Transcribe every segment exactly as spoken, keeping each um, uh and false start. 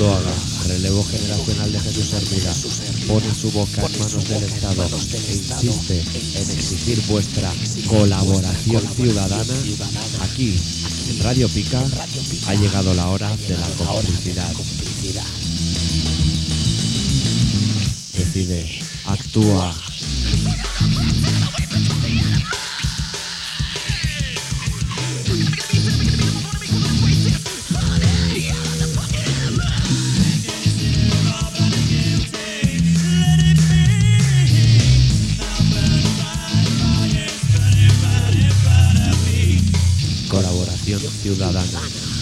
Zuloaga, relevo generacional de Jesús Hermida, pone su boca en manos del Estado e insiste en exigir vuestra colaboración ciudadana. Aquí, en Radio Pica, ha llegado la hora de la complicidad. Decide, actúa. Colaboración ciudadana.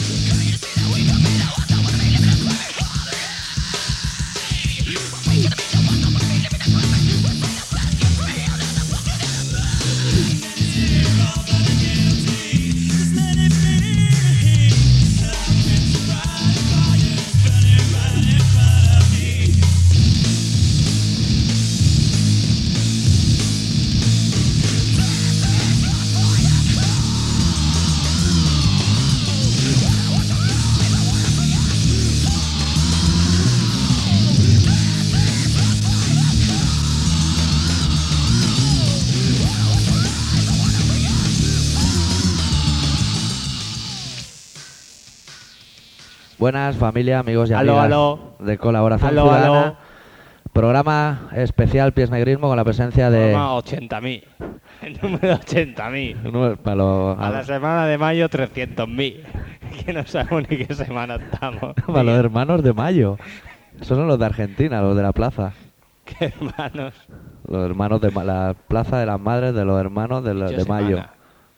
Buenas, familia, amigos y aló, amigas aló. de Colaboración Aló, Ciudadana. aló. Programa especial Pies Negrismo con la presencia de... Programa ochenta mil. El número ochenta mil. Número- para los, A la semana de mayo trescientos mil. Que no sabemos ni qué semana estamos. para los hermanos de Mayo. Esos son los de Argentina, los de la plaza. ¿Qué hermanos? Los hermanos de Ma- la plaza de las madres de los hermanos de, los Yo de Mayo. semana.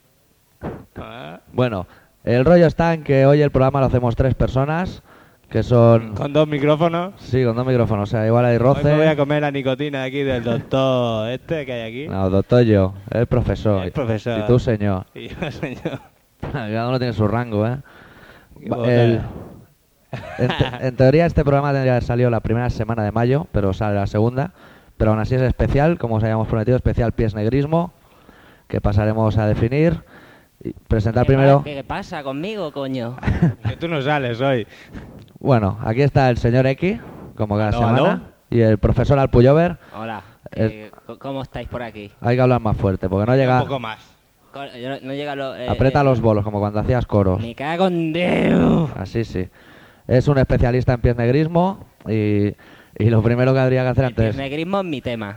Ah, Bueno, el rollo está en que hoy el programa lo hacemos tres personas, que son... Con dos micrófonos. Sí, con dos micrófonos, o sea, igual hay Hoy me voy a roce. comer la nicotina aquí del doctor este que hay aquí. No, doctor yo, el profesor. El profesor. Y tú, señor. Y yo, señor. Cada uno tiene su rango, ¿eh? Qué Va- boca. el- en, te- en teoría este programa tendría que haber salido la primera semana de mayo, pero sale la segunda. Pero aún así es especial, como os habíamos prometido, especial Pies Negrismo, que pasaremos a definir. Y presentar ¿Qué primero... pa- ¿Qué pasa conmigo, coño? Que tú no sales hoy. Bueno, aquí está el señor X, como cada Aló, semana, aló. y el profesor Alpuyover. Hola, Es- eh, c- ¿cómo estáis por aquí? Hay que hablar más fuerte, porque no llega... Un poco más. Co- yo No, no llega lo... eh, Aprieta eh, los bolos, como cuando hacías coros. Me cago en Dios. Así sí. Es un especialista en pies negrismo y, y lo primero que habría que hacer El antes... negrismo es mi tema.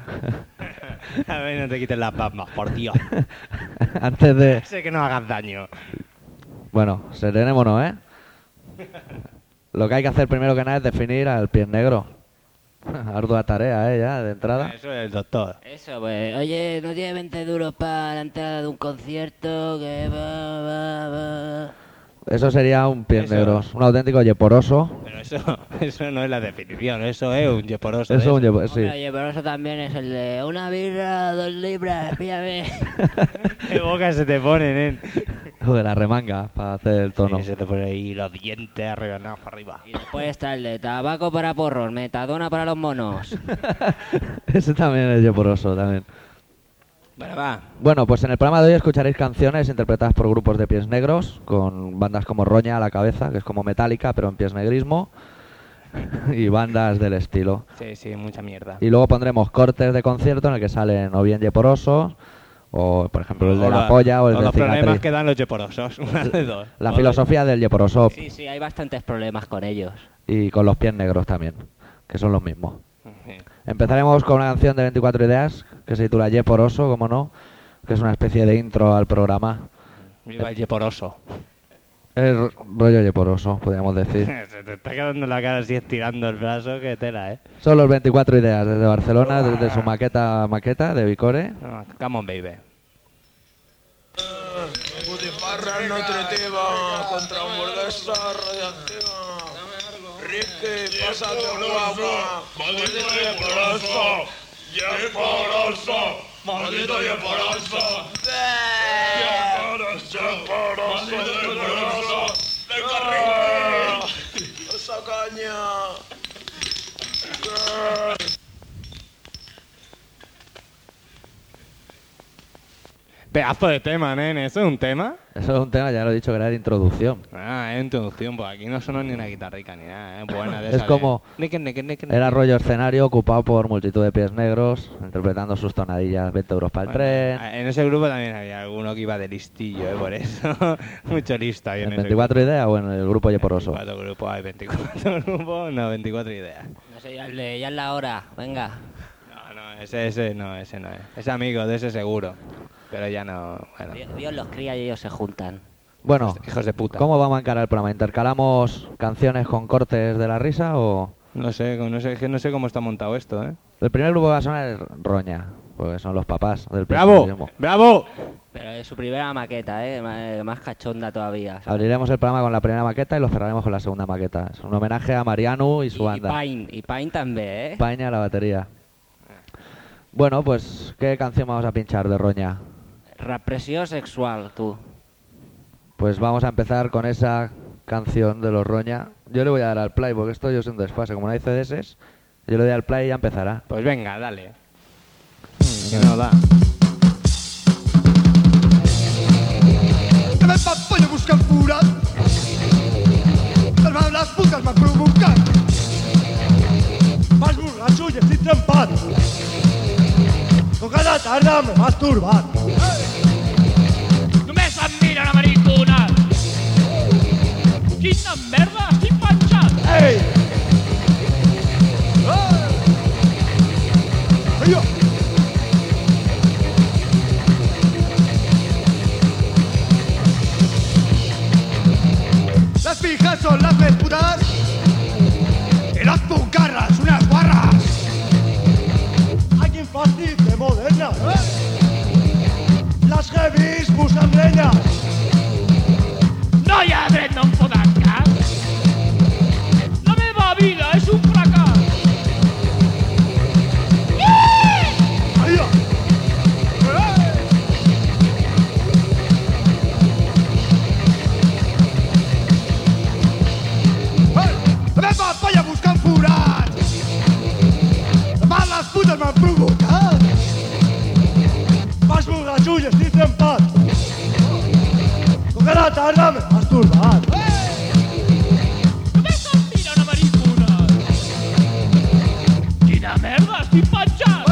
A ver, no te quites las bambas, por Dios. antes de... Sé que no hagas daño. Bueno, serenémonos, ¿eh? Lo que hay que hacer primero que nada es definir al pies negro. Ardua tarea, ¿eh? Ya, de entrada. Eso es el doctor. Eso, pues, oye, ¿no tiene veinte duros para la entrada de un concierto? Que va, va, va. Eso sería un pies Eso. negro. Un auténtico yeporoso. Pero eso, eso no es la definición, eso es un yeporoso. Eso es un de yepo- sí. Hombre, oye, pero eso también es el de una birra, dos libras, píllame. ¿Qué boca se te ponen, eh? De la remanga, para hacer el tono. Sí, se te ponen ahí los dientes arrebanados para arriba. Y después está el de tabaco para porros, metadona para los monos. Ese también es yeporoso, también. Bueno, va. Bueno, pues en el programa de hoy escucharéis canciones interpretadas por grupos de pies negros, con bandas como Roña a la cabeza, que es como Metallica, pero en pies negrismo, y bandas del estilo. Sí, sí, mucha mierda. Y luego pondremos cortes de concierto en el que salen o bien yeporosos, o por ejemplo el de la la- polla o el o de los problemas cicatriz. que dan los yeporosos, una de dos. La O filosofía del yeporoso Sí, sí, hay bastantes problemas con ellos. y con los pies negros también, que son los mismos. de- Empezaremos con una canción de veinticuatro ideas que se titula Yeporoso, como no, que es una especie de intro al programa. Viva el yeporoso. Es rollo yeporoso, podríamos decir. Se te está quedando la cara así estirando el brazo, que tela, ¿eh? Son los veinticuatro ideas desde Barcelona, desde su maqueta maqueta de Vicore. No, come on, baby. Butifarra nutritiva contra hamburguesa radiactiva. Ricky, pásate guapa. Maldito yeporoso. Yeporoso. Maldito yeporoso. Yeporoso. Maldito yeporoso. Venga, Ricky. Esa caña. Pedazo de tema, nene. ¿Eso es un tema? Eso es un tema, ya lo he dicho, que era de introducción. Ah, una introducción, pues aquí no sonó ni una guitarrica ni nada, ¿eh? Buena de Es esa como- de- Nique, nique, nique, Era nique. rollo escenario ocupado por multitud de pies negros, interpretando sus tonadillas, veinte euros para el Bueno, tren. En ese grupo también había alguno que iba de listillo, ¿eh? Por eso. Mucho listo ahí en ¿En ese veinticuatro ideas o en el grupo Yeporoso? veinticuatro grupos, hay veinticuatro grupos, no, veinticuatro ideas. No sé, ya, le- ya es la hora. Venga. No, no, ese, ese no, ese no es. Es amigo de ese seguro. Pero ya no, bueno. Dios, Dios los cría y ellos se juntan. Bueno, Hijos de puta. ¿cómo vamos a encarar el programa? ¿Intercalamos canciones con cortes de la risa o...? No sé, no sé, es que no sé cómo está montado esto, ¿eh? El primer grupo que va a sonar es Roña, porque son los papás del ¡Bravo! personalismo. ¡Bravo! Pero es su primera maqueta, ¿eh? Más, más cachonda todavía. ¿sabes? Abriremos el programa con la primera maqueta y lo cerraremos con la segunda maqueta. Es un homenaje a Mariano y su Y banda. Pain, y Pain también, ¿eh? Paña a la batería. Bueno, pues, ¿qué canción vamos a pinchar de Roña? Represión sexual, tú. Pues vamos a empezar con esa canción de los Roña. Yo le voy a dar al play, porque esto yo soy un desfase. Como no hay C D S, yo le doy al play y ya empezará. Pues venga, dale. Que no da. Que me papallo buscan cura. Salvan las putas me provocan. Más borracho y estoy trempado. Con cada tarda me masturban. Només em miren a mariconar. Quina merda, estic penjat. ¡Ey! ¡Ey! ¡Ay! Las fijas son las més putas y las puncarras unas guarras. Hay quien fastid de moderna. Las heavies buscan greñas. No hi ha dret, no em foten cap. La meva vida és un fracàs. ¡Ay! ¡Me papaya buscan furat! ¡Más las putas m'han provocat! Vas borratxo i estic trempat! Com cada tarda m'he masturbat! Només em miren a mariconar. Quina merda, estic penjat.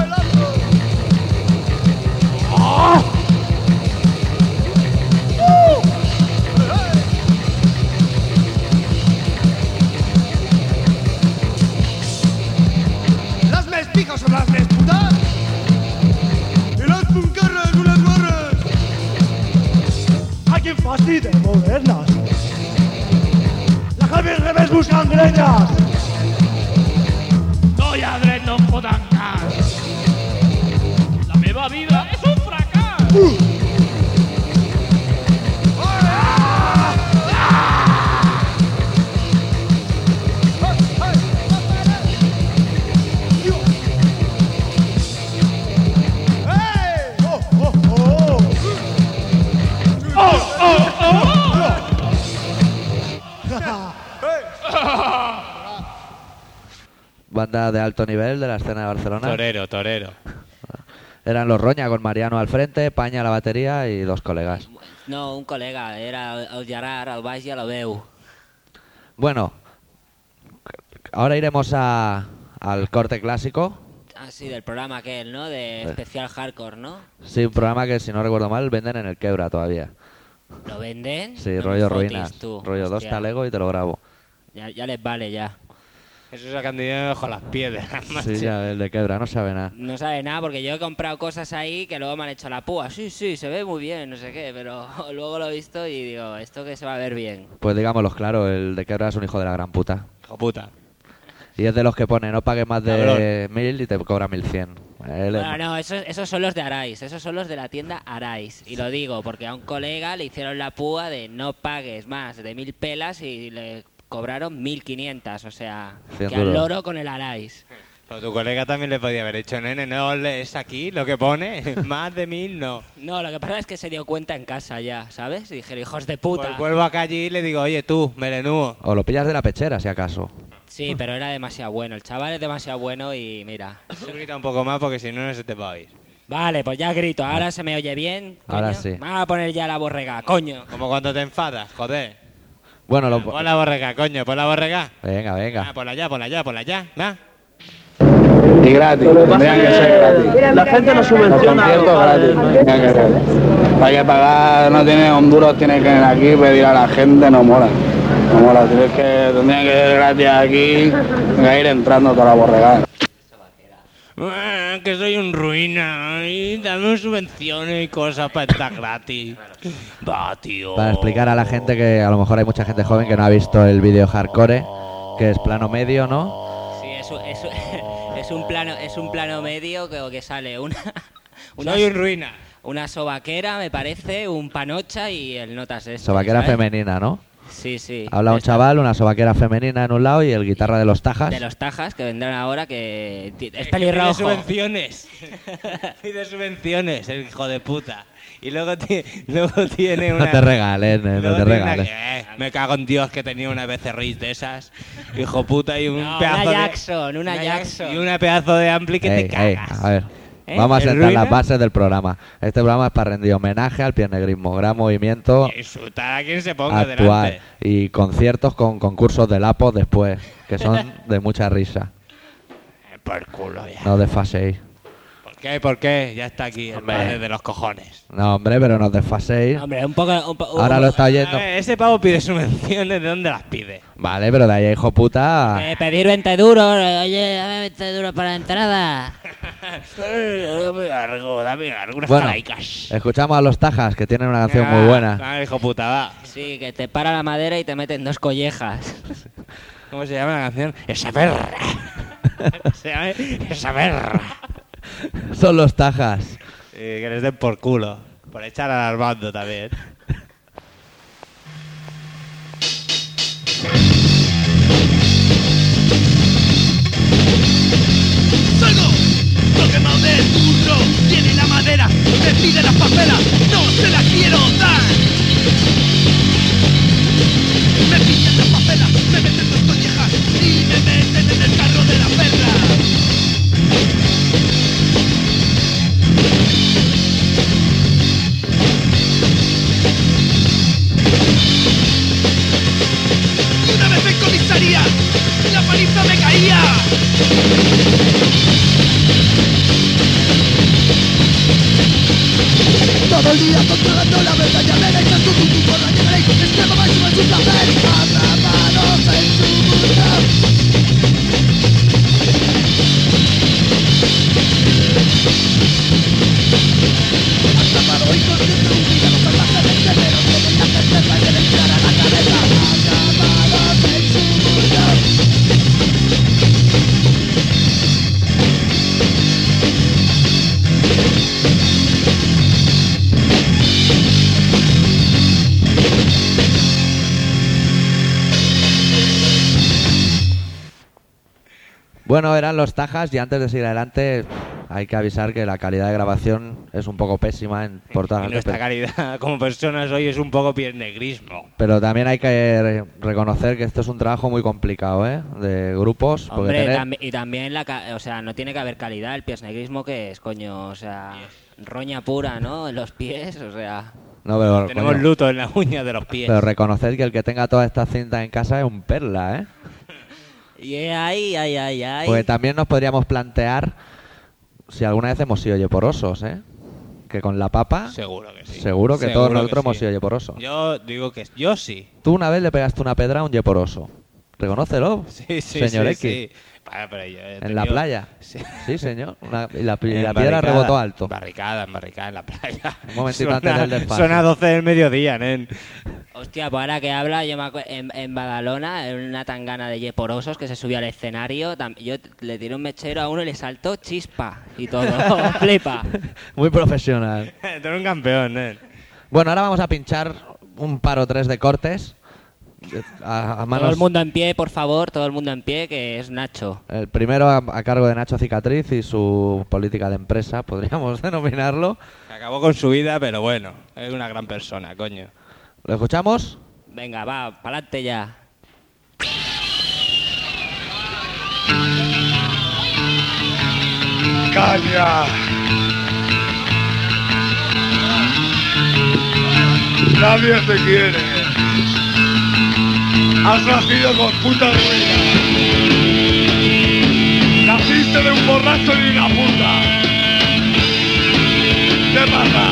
Las més piques són les més putes! I les puncarres unes guarres! Ai, quin fàstic de modernes! La Javi al revés buscant grenyes! No hi ha dret, no em foten cas. La meva vida és un fracàs. Hey! Oh, oh, oh! Oh, oh, oh! Banda de alto nivel de la escena de Barcelona. Torero, torero. Eran los Roña con Mariano al frente, Paña a la batería y dos colegas. No, un col·lega, era el Gerard, el baix i a la veu. Bueno, ahora iremos a, al corte clásico. Ah, sí, del programa aquel, ¿no? De especial hardcore, ¿no? Sí, un programa que, si no recuerdo mal, venden en el Quebra todavía. ¿Lo venden? Sí, No me rollo fotis, ruinas. tú. Rollo dos Hostia, talego y te lo grabo. Ya, ya les vale, ya. Eso sacan dinero bajo las piedras, macho. Sí, ya, el de Quebra, no sabe nada. No sabe nada porque yo he comprado cosas ahí que luego me han hecho la púa. Sí, sí, se ve muy bien, no sé qué, pero luego lo he visto y digo, esto que se va a ver bien. Pues digámoslo claro, el de Quebra es un hijo de la gran puta. Hijo puta. Y es de los que pone, no pagues más de Cabrón. mil y te cobra mil cien. Él es- Bueno, no, esos, esos son los de Arais, esos son los de la tienda Arais. Y lo digo porque a un colega le hicieron la púa de no pagues más de mil pelas y le cobraron mil quinientas, o sea, cien que al duros. loro con el Arais. Pero tu colega también le podía haber hecho, nene, no lees aquí lo que pone, más de mil no. No, lo que pasa es que se dio cuenta en casa ya, ¿sabes? Y dijeron, hijos de puta. Pues vuelvo acá allí y le digo, oye tú, melenúo. O lo pillas de la pechera, si acaso. Sí, pero era demasiado bueno, el chaval es demasiado bueno y mira. Tú grita un poco más porque si no, no se te va a oír. Vale, pues ya grito, ahora se me oye bien. coño. Ahora sí. Vamos a poner ya la borrega, coño. Como cuando te enfadas, joder. Bueno, lo... Pon la borrega, coño, pon la borrega. Venga, venga. Ah, ponla allá, ponla allá, ponla allá. Va. Y gratis, tendrían que ser gratis. La gente no subvenciona. Los conciertos gratis, tendrían que ser. Hay que pagar, no tiene honduros, tiene que venir aquí, pedir a la gente, no mola. No mola, tienes que, tendrían que ser gratis aquí, que ir entrando toda la borregada. Ah, que soy un ruina y dame subvenciones y cosas para estar gratis. Va, tío. Para explicar a la gente que a lo mejor hay mucha gente joven que no ha visto el vídeo hardcore, que es plano medio, ¿no? Sí, es un, es un, es un plano es un plano medio que, que sale una, una Soy un ruina. una sobaquera, me parece, un panocha y el notas este. Sobaquera ¿sabes? femenina, ¿no? Sí, sí. Habla un Esta- chaval, una sobaquera femenina en un lado y el guitarra de los Tajas. De los Tajas que vendrán ahora que ti- es Pide pelirrojo. subvenciones. Pide subvenciones, el hijo de puta. Y luego, ti- luego tiene una... No te regales, eh, no luego te tiene una- regales. eh, me cago en Dios que tenía una becerril de esas. Hijo puta y un No, pedazo una de... Jackson, una Jackson. Y una pedazo de ampli que Ey, te ey, cagas. a ver, ¿Eh? vamos a ¿El sentar ruina? las bases del programa. Este programa es para rendir homenaje al piernegrismo, gran movimiento Y insultar a quien se ponga actual delante. y conciertos con concursos de lapos después, que son de mucha risa. Eh, Por culo ya. No desfaséis. ¿Por qué? ¿Por qué? Ya está aquí el padre de los cojones. No, hombre, pero no desfaséis. Hombre, un poco... un po- Ahora lo está A oyendo. ver, ese pavo pide subvenciones, ¿de dónde las pide? Vale, pero de ahí, hijo puta. Eh, pedir veinte duros, oye, dame veinte duros para la entrada. Dame algo, dame algo, unas Bueno, calaicas. escuchamos a los Tajas, que tienen una canción Ah, muy buena. Ah, hijo puta, va. Sí, que te para la madera y te meten dos collejas. ¿Cómo se llama la canción? Esa perra. Se llama Esa perra. Son los Tajas. Eh, que les den por culo. Por echar al Armando también. Salgo, lo quemado del burro, tiene la madera, me pide las papelas, no se las quiero dar. Me piden las papelas, me meten dos collejas y me meten en el carro de la perra. Y una vez en comisaría, la paliza me caía. Todo el día controlando la verdad, ya veréis en tu tutu por la llegaréis, extremo máximo en su placer, atrapados en su mundo. Atrapado y consciente un día, los salvajes del género, tienen la certeza de entrar a la cabeza, atrapados en su mundo. Bueno, eran los Tajas y antes de seguir adelante hay que avisar que la calidad de grabación es un poco pésima en por todas Y las nuestra pero, calidad como personas hoy es un poco piernegrismo. pero también hay que re- reconocer que esto es un trabajo muy complicado, ¿eh? De grupos. porque Hombre, tener- tambi- y también la, ca- o sea, no tiene que haber calidad. El piesnegrismo que es, coño, o sea, roña pura, ¿no? En los pies, o sea, No, pero, Tenemos coño, luto en la uña de los pies. pero reconocer que el que tenga todas estas cintas en casa es un perla, ¿eh? y ay, ay, ay, ay. Porque también nos podríamos plantear si alguna vez hemos sido yeporosos, ¿eh? Que con la papa, Seguro que sí. seguro que Seguro todos nosotros sí. hemos sido yeporosos. Yo digo que yo sí. Tú una vez le pegaste una pedra a un yeporoso. Reconócelo, Sí, sí, señor sí, X. sí. Vale, pero yo he En la tenido- playa. Sí. Sí, señor. Una- y la, y En la piedra barricada, rebotó alto. Barricada, en barricada, en la playa. Un momentito Suena- antes del desfase. Suena a doce del mediodía, nen. Hostia, pues ahora que habla, yo me acuerdo, en, en Badalona, en una tangana de yeporosos que se subió al escenario, tam- yo t- le tiré un mechero a uno y le saltó chispa y todo. Flipa. Muy profesional. Tú eres un campeón, nen. Bueno, ahora vamos a pinchar un par o tres de cortes. A, a manos, Todo el mundo en pie, por favor, todo el mundo en pie, que es Nacho. El primero a, a cargo de Nacho Cicatriz y su política de empresa, podríamos denominarlo. Acabó con su vida, pero bueno, es una gran persona, coño. ¿Lo escuchamos? Venga, va, pa'lante ya. Caña. Nadie te quiere. Has nacido con puta ruina. Naciste de un borracho y una puta. ¿Qué pasa?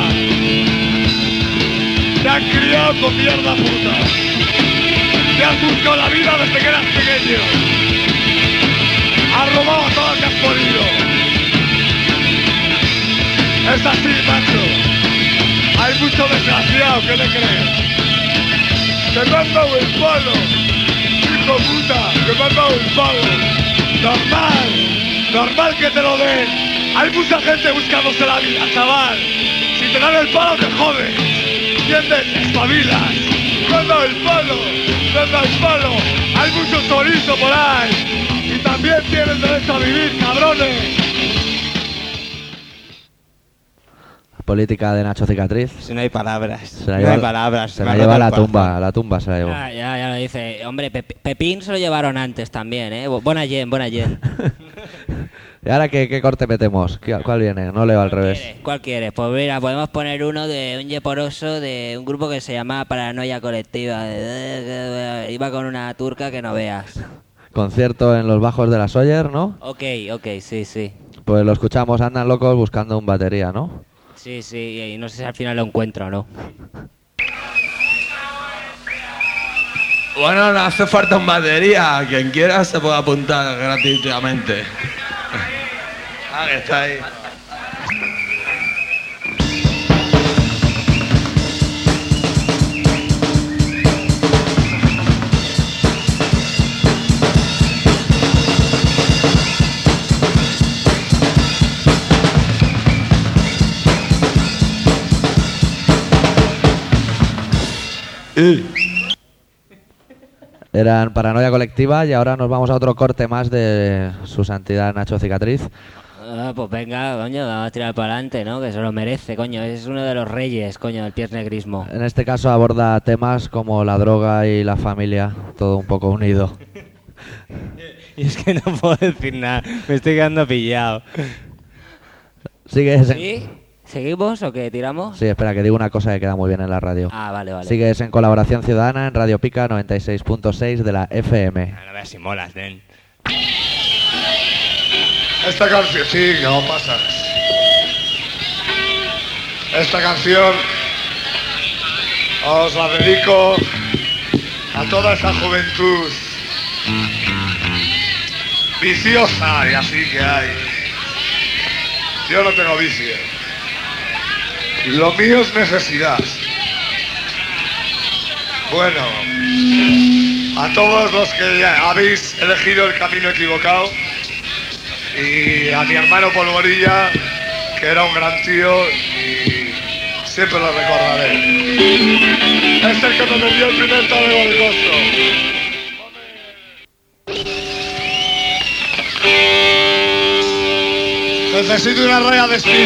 Te han criado con mierda puta. Te has buscado la vida desde que eras pequeño. Has robado todo lo que has podido. Es así, macho. Hay mucho desgraciado, ¿qué le crees? ¡Que me han dado el palo! ¡Hijo puta! ¡Que me han dado el palo! ¡Normal! ¡Normal que te lo den! Hay mucha gente buscándose la vida, chaval. Si te dan el palo, te jodes. ¿Entiendes? Espabilas. ¡Me han dado el palo! ¡Me han dado el palo! Hay mucho chorizo por ahí. Y también tienen derecho a vivir, cabrones. Política de Nacho Cicatriz. Si no hay palabras. Se la no lleva, hay palabras. Se me la ha lleva a roto la el corazón. tumba, a la tumba se la llevó. Ah, ya, ya lo dice. Hombre, Pep- Pepín se lo llevaron antes también, ¿eh? Bu- Buena yen, buena yen. ¿Y ahora qué, qué corte metemos? ¿Qué- ¿Cuál viene? No leo al revés. ¿Quieres? ¿Cuál quieres? Pues mira, podemos poner uno de un yeporoso de un grupo que se llama Paranoia Colectiva. Iba con una turca que no veas. Concierto en los bajos de la Sawyer, ¿no? Ok, ok, sí, sí. Pues lo escuchamos, andan locos buscando un batería, ¿no? Sí, sí, y no sé si al final lo encuentro o no. Bueno, no hace falta un batería. Quien quiera se puede apuntar gratuitamente. Ah, que está ahí. Eh. Eran Paranoia Colectiva y ahora nos vamos a otro corte más de su santidad Nacho Cicatriz. Ah, pues venga, coño, vamos a tirar para adelante, ¿no? Que se lo merece, coño. Es uno de los reyes, coño, del piernegrismo. En este caso aborda temas como la droga y la familia, todo un poco unido. Y es que no puedo decir nada. Me estoy quedando pillado. Sigues en... ¿Sí? ¿Seguimos o qué? ¿Tiramos? Sí, espera, que digo una cosa que queda muy bien en la radio. Ah, vale, vale. Sigues en Colaboración Ciudadana en Radio Pica noventa y seis punto seis de la F M. A ver si molas, nen. Esta canción, sí, que no pasas. Esta canción os la dedico a toda esa juventud viciosa y así que hay. Yo no tengo vicio. Lo mío es necesidad. Bueno, a todos los que ya habéis elegido el camino equivocado y a mi hermano Polvorilla, que era un gran tío y siempre lo recordaré. Es el que me vendió el primer tablero del costo. Necesito una raya de Smith.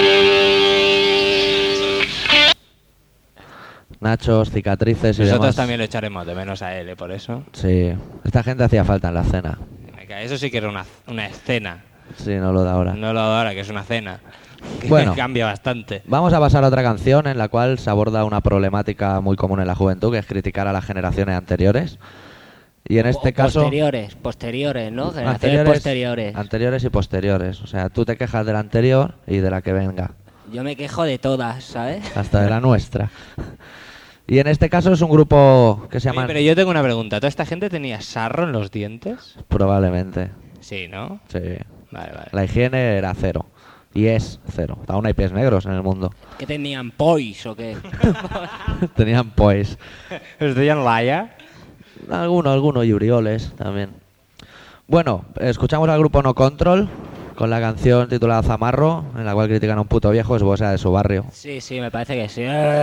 Nachos, cicatrices y Nosotros demás. también lo echaremos de menos a él, ¿eh? Por eso. Sí, esta gente hacía falta en la cena. Eso sí que era una, una escena. Sí, no lo da ahora. No lo de ahora, que es una cena. Que Bueno. cambia bastante. Vamos a pasar a otra canción en la cual se aborda una problemática muy común en la juventud, que es criticar a las generaciones anteriores. Y en este O caso... Posteriores, posteriores, ¿no? Generaciones Anteriores, posteriores. anteriores y posteriores. O sea, tú te quejas de la anterior y de la que venga. Yo me quejo de todas, ¿sabes? Hasta de la nuestra. Y en este caso es un grupo que se llama... Oye, pero yo tengo una pregunta. ¿Toda esta gente tenía sarro en los dientes? Probablemente. Sí, ¿no? Sí. Vale, vale. La higiene era cero. Y es cero. Aún hay pies negros en el mundo. ¿Qué tenían? ¿Pois o qué? Tenían pues... ¿Los tenían laya? Alguno, alguno. Y urioles también. Bueno, escuchamos al grupo No Control con la canción titulada Zamarro, en la cual critican a un puto viejo, supongo que sea de su barrio. Sí, sí, me parece que sí.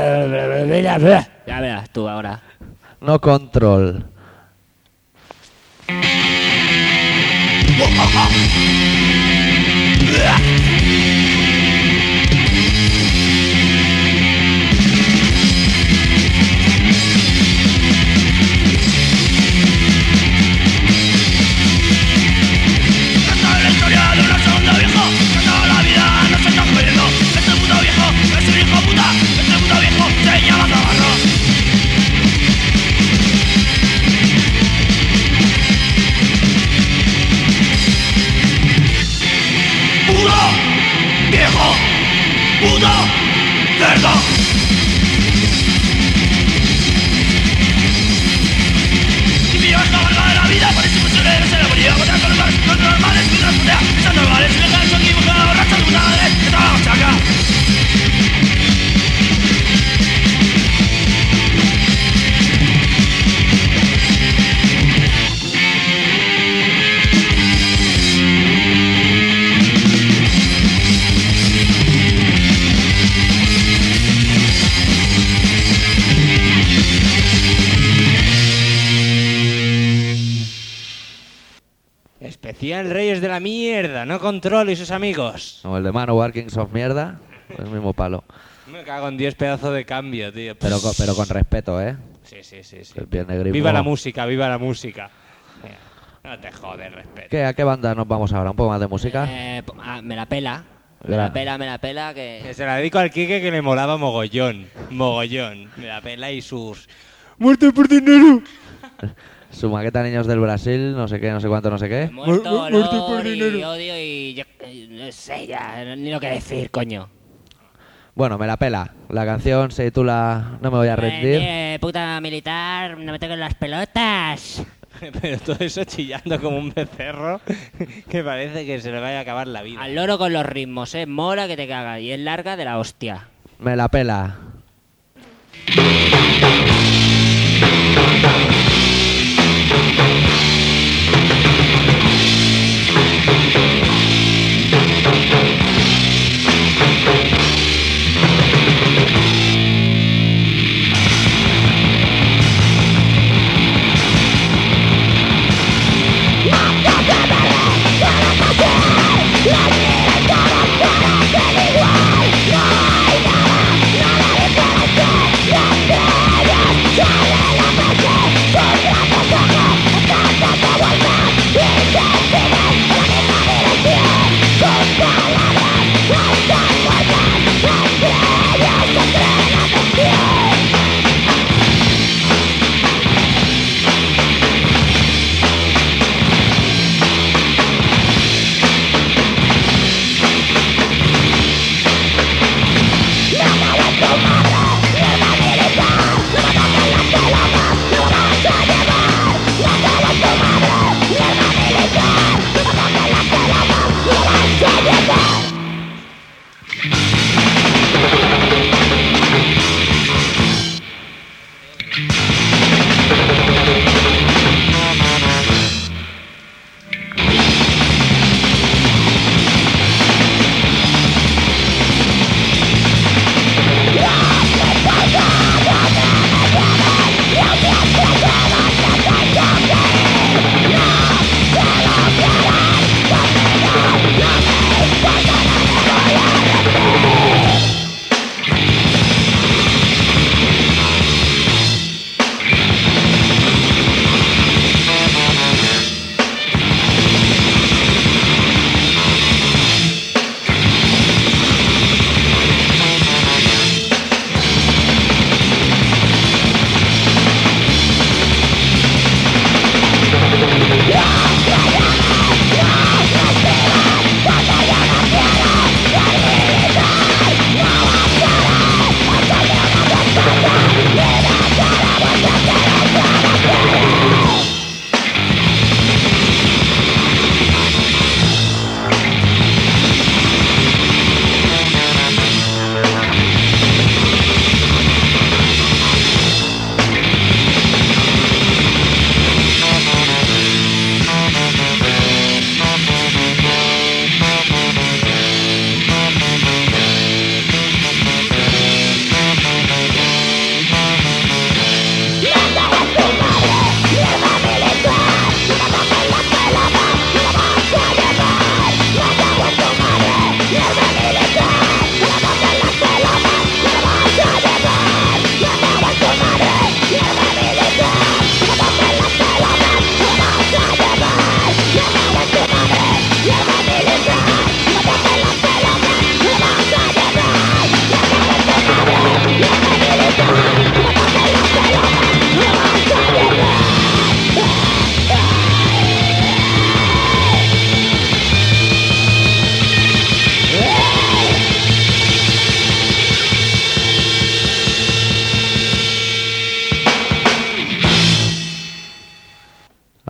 Ya verás tú ahora. No Control. Se llama Zamarro. puto cerdo. Y mi es la verdad de la vida, por eso me suele ser la bonita. Votar con los bares, con los normales, con las puteas. Esas normales, y dejar son dibujadas, borrachas, puta madre, que trabajamos acá. Especial Reyes de la Mierda, no Control y sus amigos. Como el de Manowar, Kings of Mierda, el mismo palo. Me cago en diez pedazos de cambio, tío. Pero, con- pero con respeto, ¿eh? Sí, sí, sí, sí. El pie negrismo. Viva la música, viva la música. Venga, no te jodes, respeto. ¿Qué, ¿A qué banda nos vamos ahora? ¿Un poco más de música? Eh, po- ah, me la pela. Me Gra- la pela, me la pela, que... Que se la dedico al Quique que le molaba mogollón. Mogollón. Me la pela y sus... ¡Muerte por dinero! Su maqueta Niños del Brasil, no sé qué, no sé cuánto, no sé qué. Muerto, Mu- muerte por olor y dinero. odio y... yo- eh, no sé ya, no- ni lo que decir, coño. Bueno, me la pela. La canción se titula No me voy a rendir. Eh, eh, puta militar, no me toquen las pelotas. Pero todo eso chillando como un becerro que parece que se le vaya a acabar la vida. Al loro con los ritmos, eh, mola que te caga y es larga de la hostia. Me la pela. Yeah.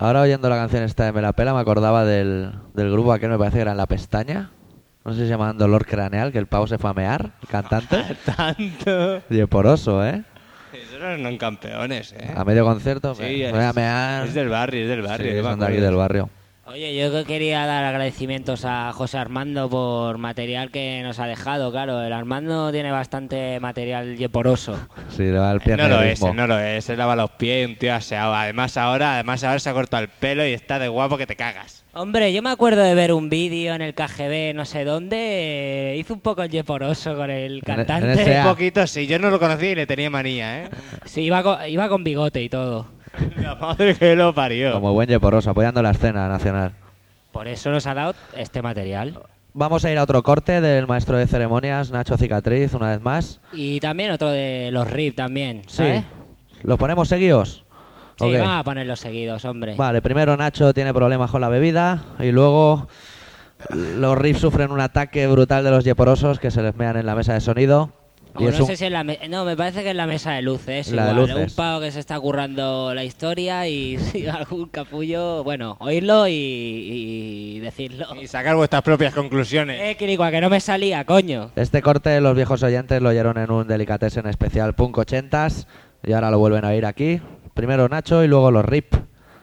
Ahora oyendo la canción esta de Me la pela me acordaba del, del grupo aquel, me parece que era En la Pestaña. No sé si se llamaban Dolor Craneal, que el pavo se fue a mear, el cantante. Tanto. Yeporoso, ¿eh? Esos eran campeones, ¿eh? A medio concierto, Sí, me es, voy a mear. es del barrio, es del barrio. Sí, yo me son de aquí acuerdo. del barrio. Oye, yo que quería dar agradecimientos a José Armando por material que nos ha dejado, claro. El Armando tiene bastante material yeporoso. Sí, le va el Él no lo es, pionerismo. él no lo es. Se lava los pies, un tío aseado. Además ahora, además ahora se ha cortado el pelo y está de guapo que te cagas. Hombre, yo me acuerdo de ver un vídeo en el K G B, no sé dónde, eh, hizo un poco el yeporoso con el cantante. en ese- Un poquito, sí. Yo no lo conocía y le tenía manía, ¿eh? Sí, iba con, iba con bigote y todo. La madre que lo parió. Como buen Yeporoso, apoyando la escena nacional. Por eso nos ha dado este material. Vamos a ir a otro corte del maestro de ceremonias, Nacho Cicatriz, una vez más. Y también otro de los R I P también, ¿sabes? ¿Los ponemos seguidos? Sí, ¿O qué? vamos a ponerlos seguidos, hombre. Vale, primero Nacho tiene problemas con la bebida y luego los riffs sufren un ataque brutal de los yeporosos que se les mean en la mesa de sonido. O Y es no un- sé si en la me- no, me parece que en la mesa de luces. La de igual, luces. Un pavo que se está currando la historia y si algún capullo, bueno, oírlo y, y decirlo. Y sacar vuestras propias conclusiones. Eh, Quiricua, que no me salía, coño. Este corte los viejos oyentes lo oyeron en un Delicatessen especial Punk ochentas y ahora lo vuelven a oír aquí. Primero Nacho y luego los R I P.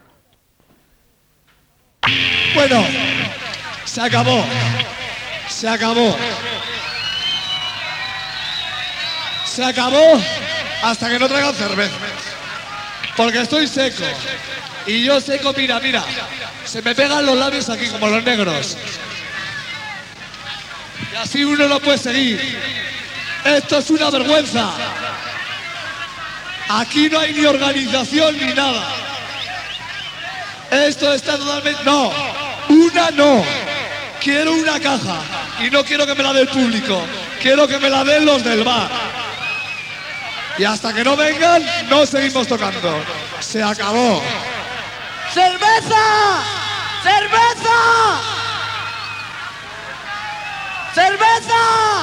Bueno, se acabó. Se acabó. Se acabó hasta que no traigan cerveza. Porque estoy seco. Y yo seco, mira, mira. Se me pegan los labios aquí como los negros. Y así uno no puede seguir. Esto es una vergüenza. Aquí no hay ni organización ni nada. Esto está totalmente... No, una no. Quiero una caja. Y no quiero que me la dé el público. Quiero que me la den los del bar. Y hasta que no vengan, no seguimos tocando. Se acabó. ¡Cerveza! ¡Cerveza! ¡Cerveza!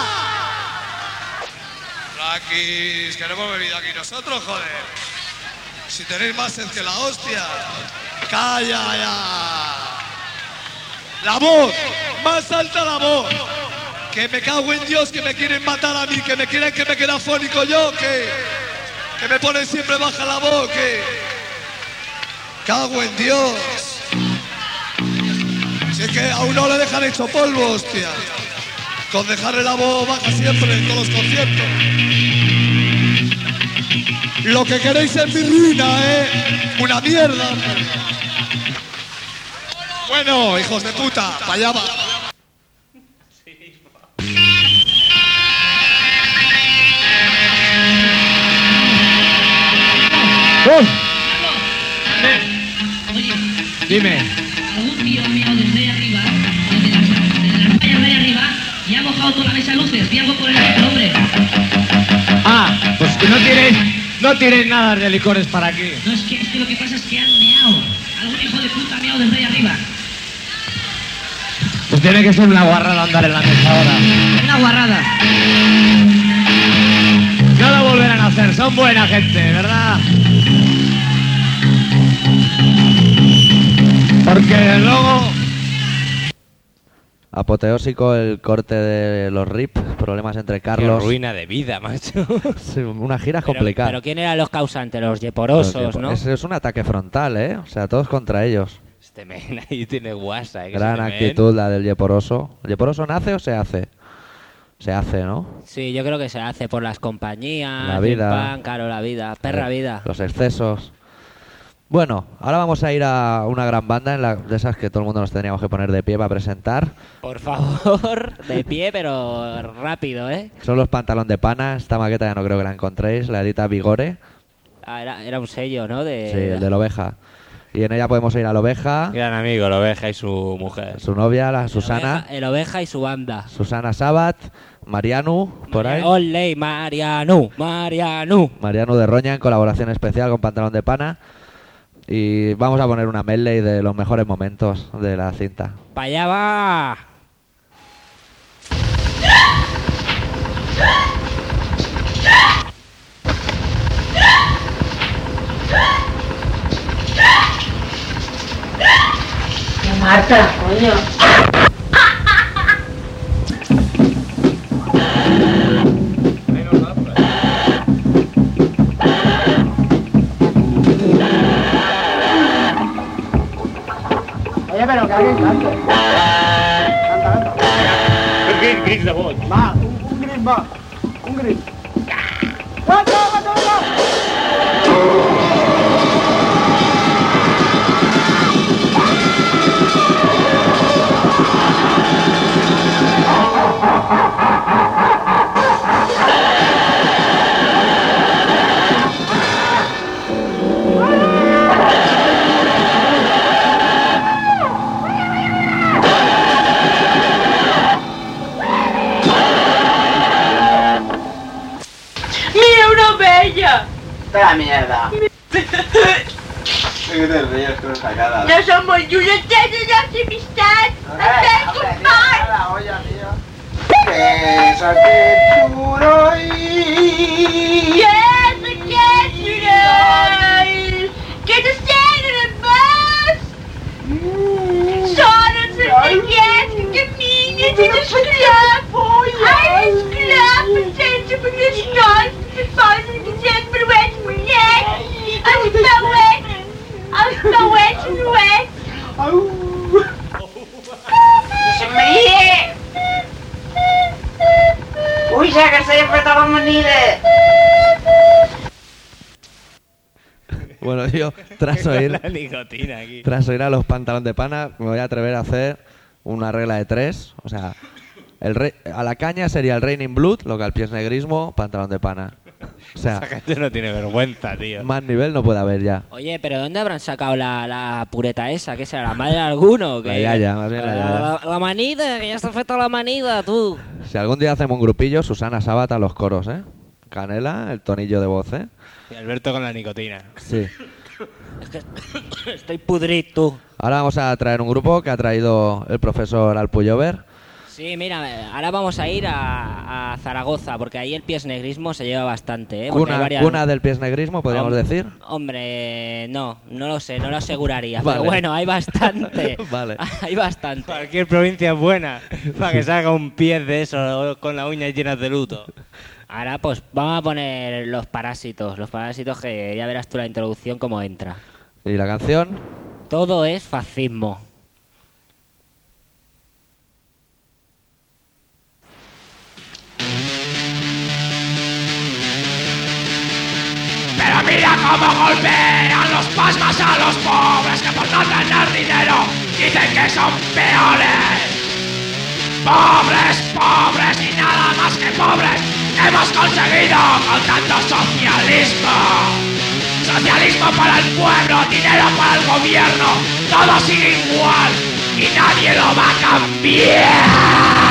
Tranquis, que no hemos bebido aquí nosotros, joder. Si tenéis más sed que la hostia. ¡Calla ya! ¡La voz! ¡Más alta la voz! Que me cago en Dios, que me quieren matar a mí, que me quieren que me quede afónico yo, que... Que me ponen siempre baja la voz, que... ¡Cago en Dios! Si es que a uno le dejan hecho polvo, hostia. Con dejarle la voz baja siempre en todos los conciertos. Lo que queréis es mi ruina, ¿eh? Una mierda. Bueno, hijos de puta, para allá va. Dime. Algún tío mío desde arriba, desde las, desde las vallas de ahí arriba, y ha mojado toda la mesa de luces. Di algo por el hombre. Ah, pues que no tiréis, no tiréis nada de licores para aquí. No, es que, es que lo que pasa es que han meado. Algún hijo de puta ha meado desde ahí arriba. Pues tiene que ser una guarrada andar en la mesa ahora. Es una guarrada. No lo volverán a hacer, son buena gente, ¿verdad? Porque luego... Apoteósico el corte de los R I P, problemas entre Qué Carlos. ruina de vida, macho. Sí, una gira es Pero, complicada. pero ¿quién eran los causantes? Los Los yeporosos, yepo- ¿no? Es, es un ataque frontal, ¿eh? O sea, todos contra ellos. Este men ahí tiene guasa, ¿eh? Que Gran este men- actitud la del Yeporoso. ¿El Yeporoso nace o se hace? Se hace, ¿no? Sí, yo creo que se hace por las compañías, La el vida. pan, claro, la vida, perra Eh, vida. Los excesos. Bueno, ahora vamos a ir a una gran banda en la, de esas que todo el mundo nos tendríamos que poner de pie para presentar. Por favor, de pie, pero rápido, ¿eh? Son los Pantalón de Pana. Esta maqueta ya no creo que la encontréis. La edita Vigore. Ah, era, era un sello, ¿no? De... Sí, el de la oveja. Y en ella podemos ir a la oveja, Gran amigo, la oveja y su mujer. su novia, la El Susana. oveja, el oveja y su banda. Susana Sabat, Marianu, por ahí. Oley, Marianu, Marianu. Mariano de Roña en colaboración especial con Pantalón de Pana. Y vamos a poner una medley de los mejores momentos de la cinta. ¡Pa' allá va! Marta, coño. Oye, pero que alguien cante. Canta, canta. Gris, gris de voz. Va, un, un gris, va. Un gris. ¡Canta, canta, canta! ¡Mira una bella! ¡Vete a la mierda! ¿Qué te ríes con esa cara? No somos Julia César, las amistad. ¡Hacer compás! la olla, tío! ¡Bésate puro y... ¡Yes, I get you guys! ¡Que te seguen más! Solo se vergeten de mí, niet in de schlaf! Hij is klaar, en zijn ze van de stad. De vader gezet, maar weet me niet. Als ik nou weet, als ik nou weet, nu weet. ¡Se me ríe! ¡Uy, ya que se enfrentaba a Manide! Bueno, yo, tras oír, La nicotina aquí. tras oír a los pantalones de pana, me voy a atrever a hacer una regla de tres. O sea, el rey, a la caña sería el Raining Blood, lo que al pie es negrismo, pantalón de pana. O sea, Esa gente no tiene vergüenza, tío. más nivel no puede haber ya. Oye, pero ¿dónde habrán sacado la, la pureta esa? ¿Qué será? ¿La madre de alguno? La yaya, más bien la yaya. La, la manida, que ya está feita la manida, tú. Si algún día hacemos un grupillo, Susana Sábata los coros, ¿eh? Canela, el tonillo de voz, ¿eh? Y Alberto con la nicotina. Sí. Es que estoy pudrito. Ahora vamos a traer un grupo que ha traído el profesor Alpuyover. Sí, mira, ahora vamos a ir a, a Zaragoza, porque ahí el piesnegrismo se lleva bastante, ¿eh? Porque hay Cuna, varias- cuna del pies negrismo, podríamos Hom- decir. Hombre, no, no lo sé, no lo aseguraría. Vale. Pero bueno, hay bastante. Vale. Hay bastante. Cualquier provincia es buena para que salga un pie de eso con las uñas llenas de luto. Ahora pues vamos a poner los parásitos, los parásitos que ya verás tú la introducción cómo entra. ¿Y la canción? Todo es fascismo. Pero mira cómo golpean los pasmas a los pobres que por no tener dinero dicen que son peores. Pobres, pobres y nada más que pobres hemos conseguido con tanto socialismo. Socialismo para el pueblo, dinero para el gobierno, todo sigue igual y nadie lo va a cambiar.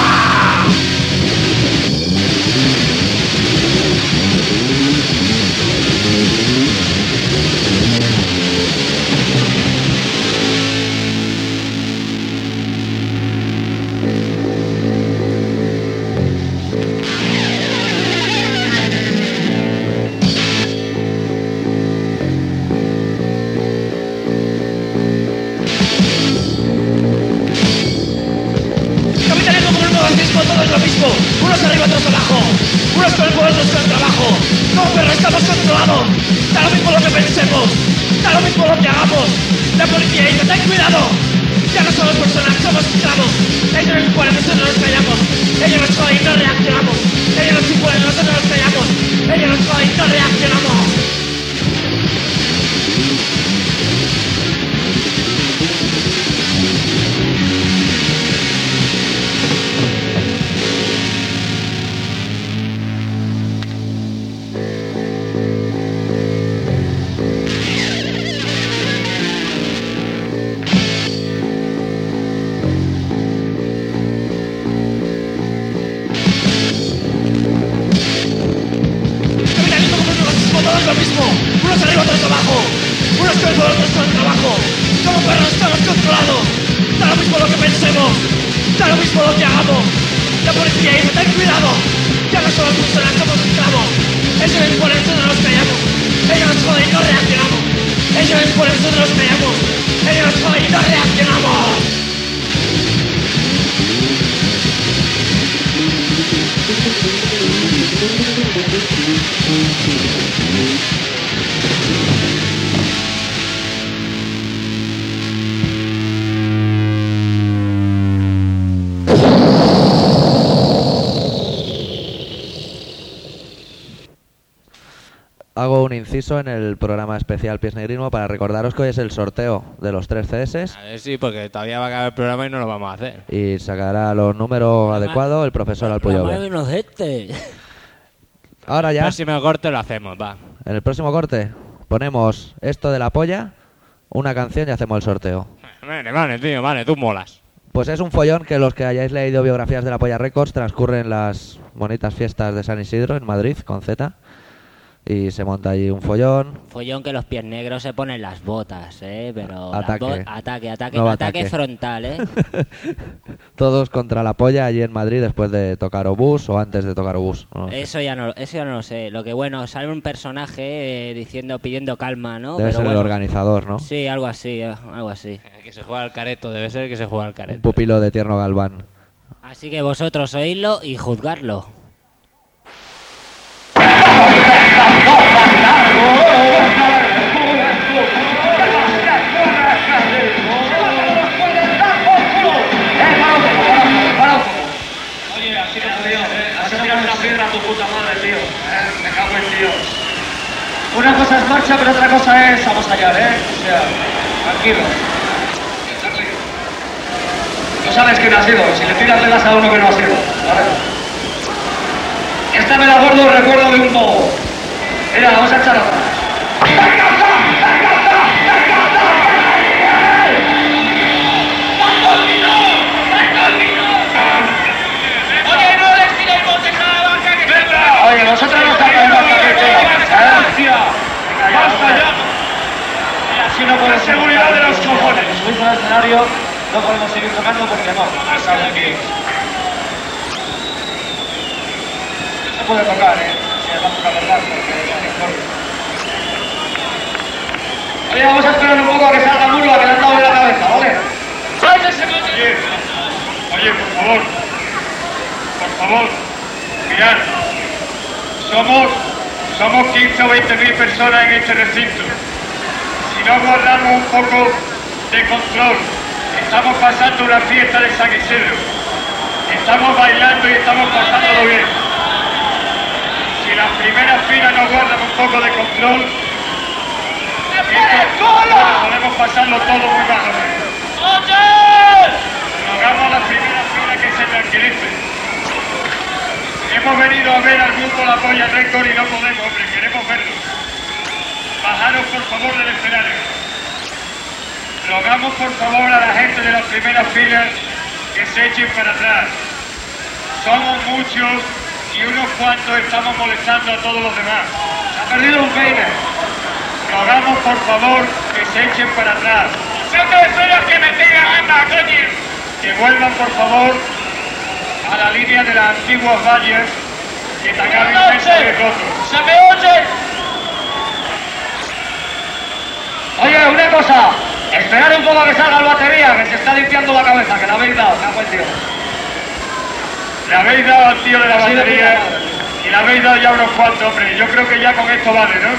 Capitalismo, comunismo, fascismo, todo es lo mismo. Unos arriba, otros abajo. Unos con el poder, otros con el trabajo. Como perros estamos controlados. Da lo mismo lo que pensemos. Da lo mismo lo que hagamos. La policía dice, ten cuidado. Ya no somos personas, somos esclavos. Ellos nos imponen, nosotros nos callamos. Ellos nos joden y no reaccionamos. Ellos nos imponen, nosotros nos callamos. Ellos nos joden y no reaccionamos. Capitalismo, comunismo, fascismo, todo es lo mismo. Unos arriba, otros abajo. Unos con el poder, otros con el trabajo. Como perros estamos controlados. Da lo mismo lo que pensemos. Da lo mismo lo que hagamos. La policía dice, ten cuidado. Ya no somos personas, somos esclavos. Ellos nos imponen, nosotros nos callamos. Ellos nos joden y no reaccionamos. Ellos nos imponen, nosotros nos callamos. En los oídos reaccionamos. Hago un inciso en el programa especial Pies Negrismo para recordaros que hoy es el sorteo de los tres C S A ver, sí, porque todavía va a acabar el programa y no lo vamos a hacer. y sacará los números adecuados el profesor Alpuyove. Ahora El ya, próximo corte lo hacemos, va. en el próximo corte, ponemos esto de la polla, una canción y hacemos el sorteo. Vale, vale, tío, vale, tú molas. Pues es un follón que los que hayáis leído biografías de la Polla Records transcurren las bonitas fiestas de San Isidro en Madrid, con Z. Y se monta allí un follón. Follón que los pies negros se ponen las botas, ¿eh? Pero las Ataque. bo- ataque, ataque, Nuevo ataque ataque. frontal, ¿eh? Todos contra la polla allí en Madrid después de tocar Obús o antes de tocar Obús. No lo sé. Eso ya no, eso ya no lo sé. Lo que bueno, sale un personaje eh, diciendo, pidiendo calma, ¿no? Debe Pero ser el bueno, organizador, ¿no? Sí, algo así, eh, algo así. El que se juega al careto, debe ser el que se juega al Un careto. pupilo de Tierno Galván. Así que vosotros oídlo y juzgarlo. Oye, así no te digo, ¿eh? Has tirado una piedra a tu puta madre, tío. Eh, me cago en Dios. Una cosa es marcha, pero otra cosa es avasallar, ¿eh? O sea, tranquilo. No sabes quién ha sido, si le tiras le das a uno que no ha sido, ¿vale? Esta me la guardo recuerdo de un bobo. Mira, vamos a echar otra. Oye, vosotros no sacáis más paquete. ¡Basta ya! Así no puede ser. Seguridad de los cojones. Si subís al escenario, no podemos seguir tocando porque no. Estamos aquí. No se puede tocar, ¿eh? Si además toca verdad, porque es mejor. Oye, vamos a esperar un poco a que salga Murga, que le han dado en la cabeza, ¿vale? Oye, oye, por favor, por favor, mirad, somos, somos quince o veinte mil personas en este recinto. Si no guardamos un poco de control, estamos pasando una fiesta de San Isidro, estamos bailando y estamos pasándolo bien. Si las primeras filas no guardan un poco de control, esto, podemos pasarlo todo muy mal. Rogamos a la primera fila que se tranquilicen. Hemos venido a ver al grupo La Polla Record y no podemos, hombre, queremos verlo. Bajaros por favor del escenario. Rogamos por favor a la gente de las primeras filas que se echen para atrás. Somos muchos y unos cuantos estamos molestando a todos los demás. Se ha perdido un peine. Rogamos por favor que se echen para atrás. que me tengan anda, coño! Que vuelvan por favor a la línea de las antiguas vallas que Takagi Sensa de roto. ¡Se me oye! Oye, una cosa. Esperad un poco a que salga el batería, que se está limpiando la cabeza, que la habéis dado, me hago el tío. Le habéis dado al tío de la Así de batería puta y le habéis dado ya unos cuantos, hombre. Yo creo que ya con esto vale, ¿no?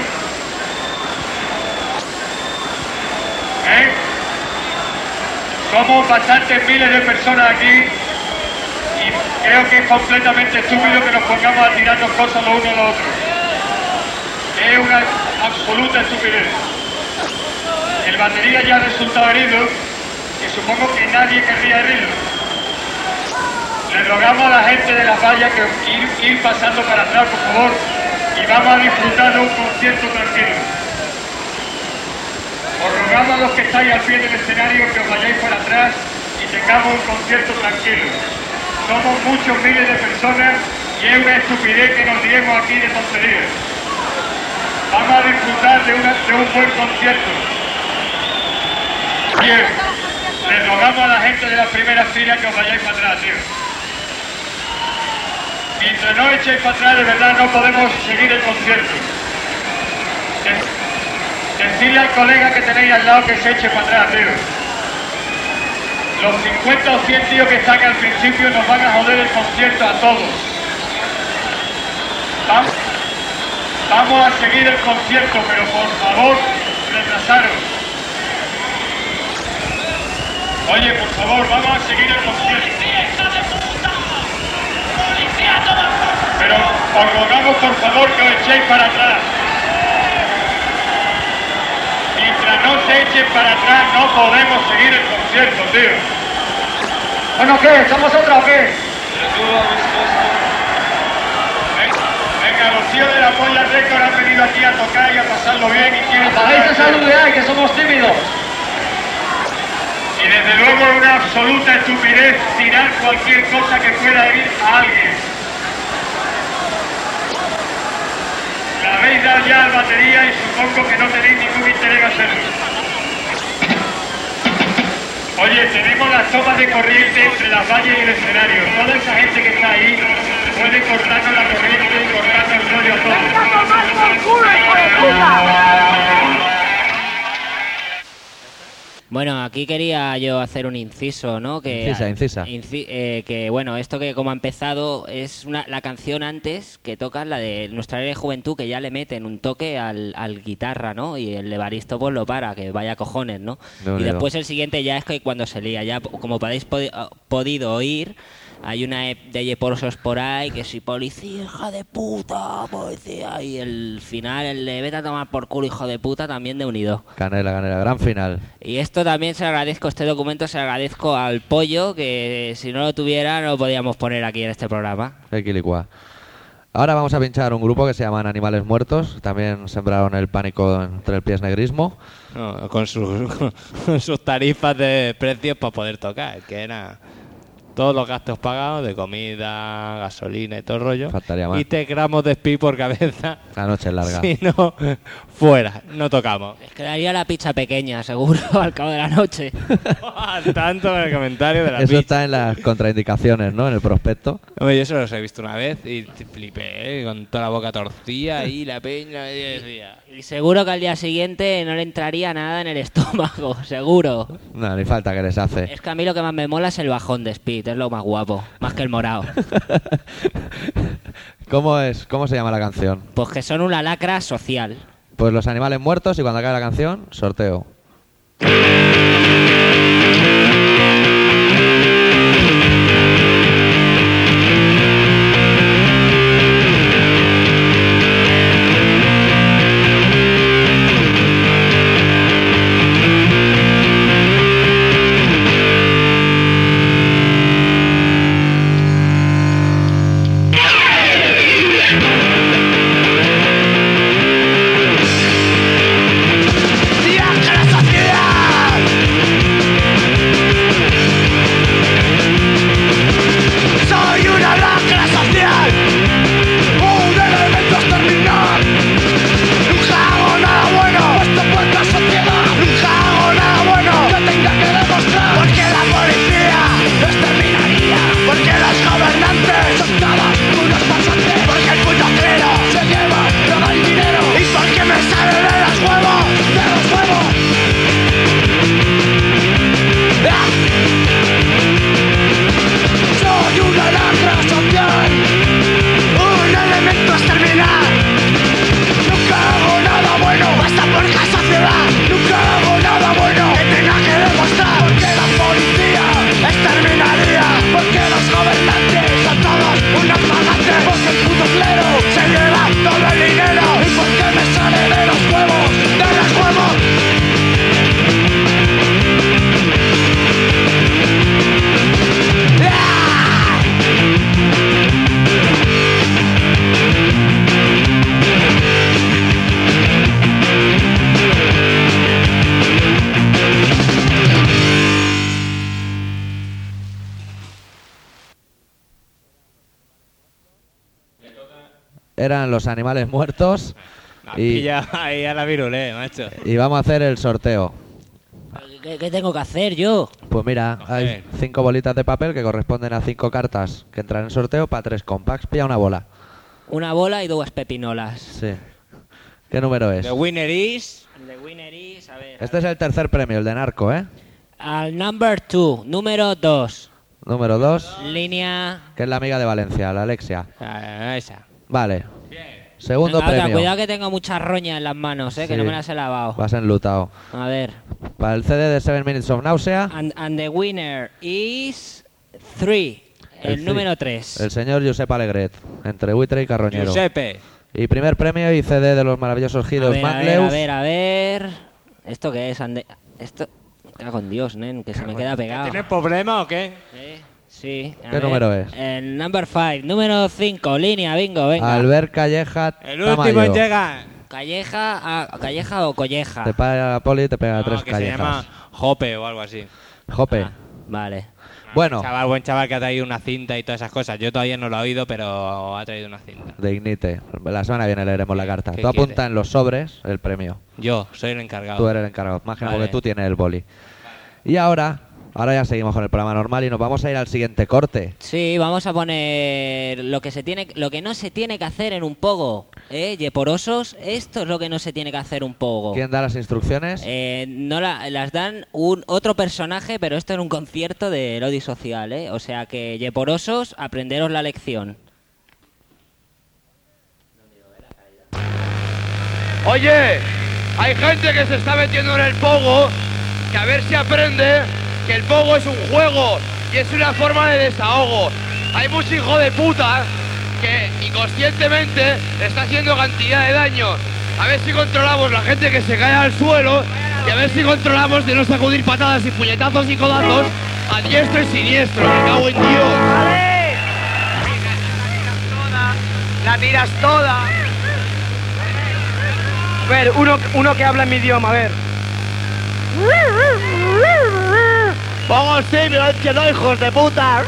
¿Eh? Somos bastantes miles de personas aquí y creo que es completamente estúpido que nos pongamos a tirarnos cosas los unos a los otros. Es una absoluta estupidez. El batería ya ha resultado herido y supongo que nadie querría herirlo. Le rogamos a la gente de la valla que ir, ir pasando para atrás, por favor, y vamos a disfrutar de un concierto tranquilo. Os rogamos a los que estáis al pie del escenario que os vayáis para atrás y tengamos un concierto tranquilo. Somos muchos miles de personas y es una estupidez que nos liemos aquí de tonterías. Vamos a disfrutar de, una, de un buen concierto. Bien, les rogamos a la gente de las primeras filas que os vayáis para atrás, tío. Mientras no echéis para atrás, de verdad no podemos seguir el concierto. Decirle al colega que tenéis al lado que se eche para atrás, tío. Los cincuenta o cien tíos que están al principio nos van a joder el concierto a todos. Vamos, vamos a seguir el concierto, pero por favor, retrasaros. Oye, por favor, vamos a seguir el concierto. Pero os rogamos, por favor, que os echéis para atrás. Mientras no se echen para atrás, no podemos seguir el concierto, tío. Bueno, ¿qué? ¿Somos otra o qué? Venga, los tíos de la Polla Record han venido aquí a tocar y a pasarlo bien y quieren... ¡Pagáis a saludar, que somos tímidos! Y desde luego es una absoluta estupidez tirar cualquier cosa que pueda herir a alguien. La habéis dado ya a la batería y supongo que no tenéis ningún interés en hacerlo. Oye, tenemos las tomas de corriente entre las valles y el escenario. Toda esa gente que está ahí puede cortarnos la corriente y cortarnos el rollo a todos. Bueno, aquí quería yo hacer un inciso, ¿no? Que, Incisa, incisa. Inci eh, que bueno, esto que como ha empezado es una, la canción antes que tocan, la de Nuestra Alegre Juventud, que ya le meten un toque al, al guitarra, ¿no? Y el Evaristo pues lo para, que vaya cojones, ¿no? No, y no. después el siguiente ya es que cuando se lía, ya como podéis podi podido oír, hay una e de Yeporsos por ahí que si policía, hija de puta, policía, y el final, el de vete a tomar por culo, hijo de puta, también de unido. Canela, canela, gran final. Y esto también se agradezco, este documento se agradezco al Pollo, que si no lo tuviera no lo podíamos poner aquí en este programa. Equilicua. Ahora vamos a pinchar un grupo que se llaman Animales Muertos. También sembraron el pánico entre el piesnegrismo. No, con, sus, con sus tarifas de precios para poder tocar, que era todos los gastos pagados de comida, gasolina y todo el rollo. Faltaría más. Y tres gramos de speed por cabeza. La noche es larga. Si no, fuera, no tocamos. Les quedaría la pizza pequeña, seguro, al cabo de la noche. Tanto en el comentario de la Eso pizza. está en las contraindicaciones, ¿no? En el prospecto. Hombre, yo solo los he visto una vez y flipé, ¿eh? Con toda la boca torcida y la peña y decía... Y seguro que al día siguiente no le entraría nada en el estómago, seguro. No, ni falta que les hace. Es que a mí lo que más me mola es el bajón de speed, es lo más guapo, más que el morado. ¿Cómo es? ¿Cómo se llama la canción? Pues que son una lacra social. Pues Los Animales Muertos, y cuando acabe la canción, sorteo. Eran Los Animales Muertos. Y pilla ahí a la virulé, macho. Y vamos a hacer el sorteo. ¿Qué, qué tengo que hacer yo? Pues mira, hay cinco bolitas de papel que corresponden a cinco cartas que entran en sorteo para tres compacts. Pilla una bola. Una bola y dos pepinolas. Sí. ¿Qué número es? The winner is... The winner is, a ver. Este es el tercer premio, el de Narco, ¿eh? Al number two, número dos. Número dos, Línea... que es la amiga de Valencia, la Alexia. Ah, esa. Vale. Segundo Venga, otra, premio. cuidado que tengo mucha roña en las manos, eh, que Sí. no me las he lavado. Vas enlutado. A ver. Para el C D de Seven Minutes of Nausea, And, and the winner is three. El, El número three. tres. el señor Josep Alegret, entre buitre y carroñero. Giuseppe. Y primer premio y C D de los maravillosos A giros ver, a ver, Magleus. a ver, a ver. ¿Esto qué es? Ande... Esto... Me cago en Dios, nen, que se me queda pegado. ¿Tienes problema o qué? Sí, sí. a ¿Qué ver. número es? El number five, número cinco, línea, bingo, venga. Albert Calleja El Tamayo. último en llegar. Calleja, a- Calleja o Colleja. Te paga la poli y te pega No, tres que callejas. se llama Jope o algo así. Jope. Ah, vale. Bueno, Chaval, buen chaval que ha traído una cinta y todas esas cosas. Yo todavía no lo he oído, pero ha traído una cinta. de Ignite. La semana que viene leeremos la carta. ¿Qué Tú apunta quiere? en los sobres el premio. Yo soy el encargado. Tú eres el encargado. Más que nada Vale. porque tú tienes el boli. Y ahora, ahora ya seguimos con el programa normal y nos vamos a ir al siguiente corte. Sí, vamos a poner lo que se tiene, lo que no se tiene que hacer en un pogo, ¿eh? Yeporosos, esto es lo que no se tiene que hacer un pogo. ¿Quién da las instrucciones? Eh, no la- las dan un otro personaje, pero esto en un concierto de Lodi Social, ¿eh? O sea que Yeporosos, aprenderos la lección. Oye, hay gente que se está metiendo en el pogo, que a ver si aprende que el pogo es un juego y es una forma de desahogo. Hay mucho hijo de puta que inconscientemente está haciendo cantidad de daños. A ver si controlamos la gente que se cae al suelo y a ver si controlamos de no sacudir patadas y puñetazos y codazos a diestro y siniestro. Me cago en Dios. ¡Vale! La tiras toda. A ver, uno, uno que habla en mi idioma, a ver. Pongo sí, violencia no, hijos de puta.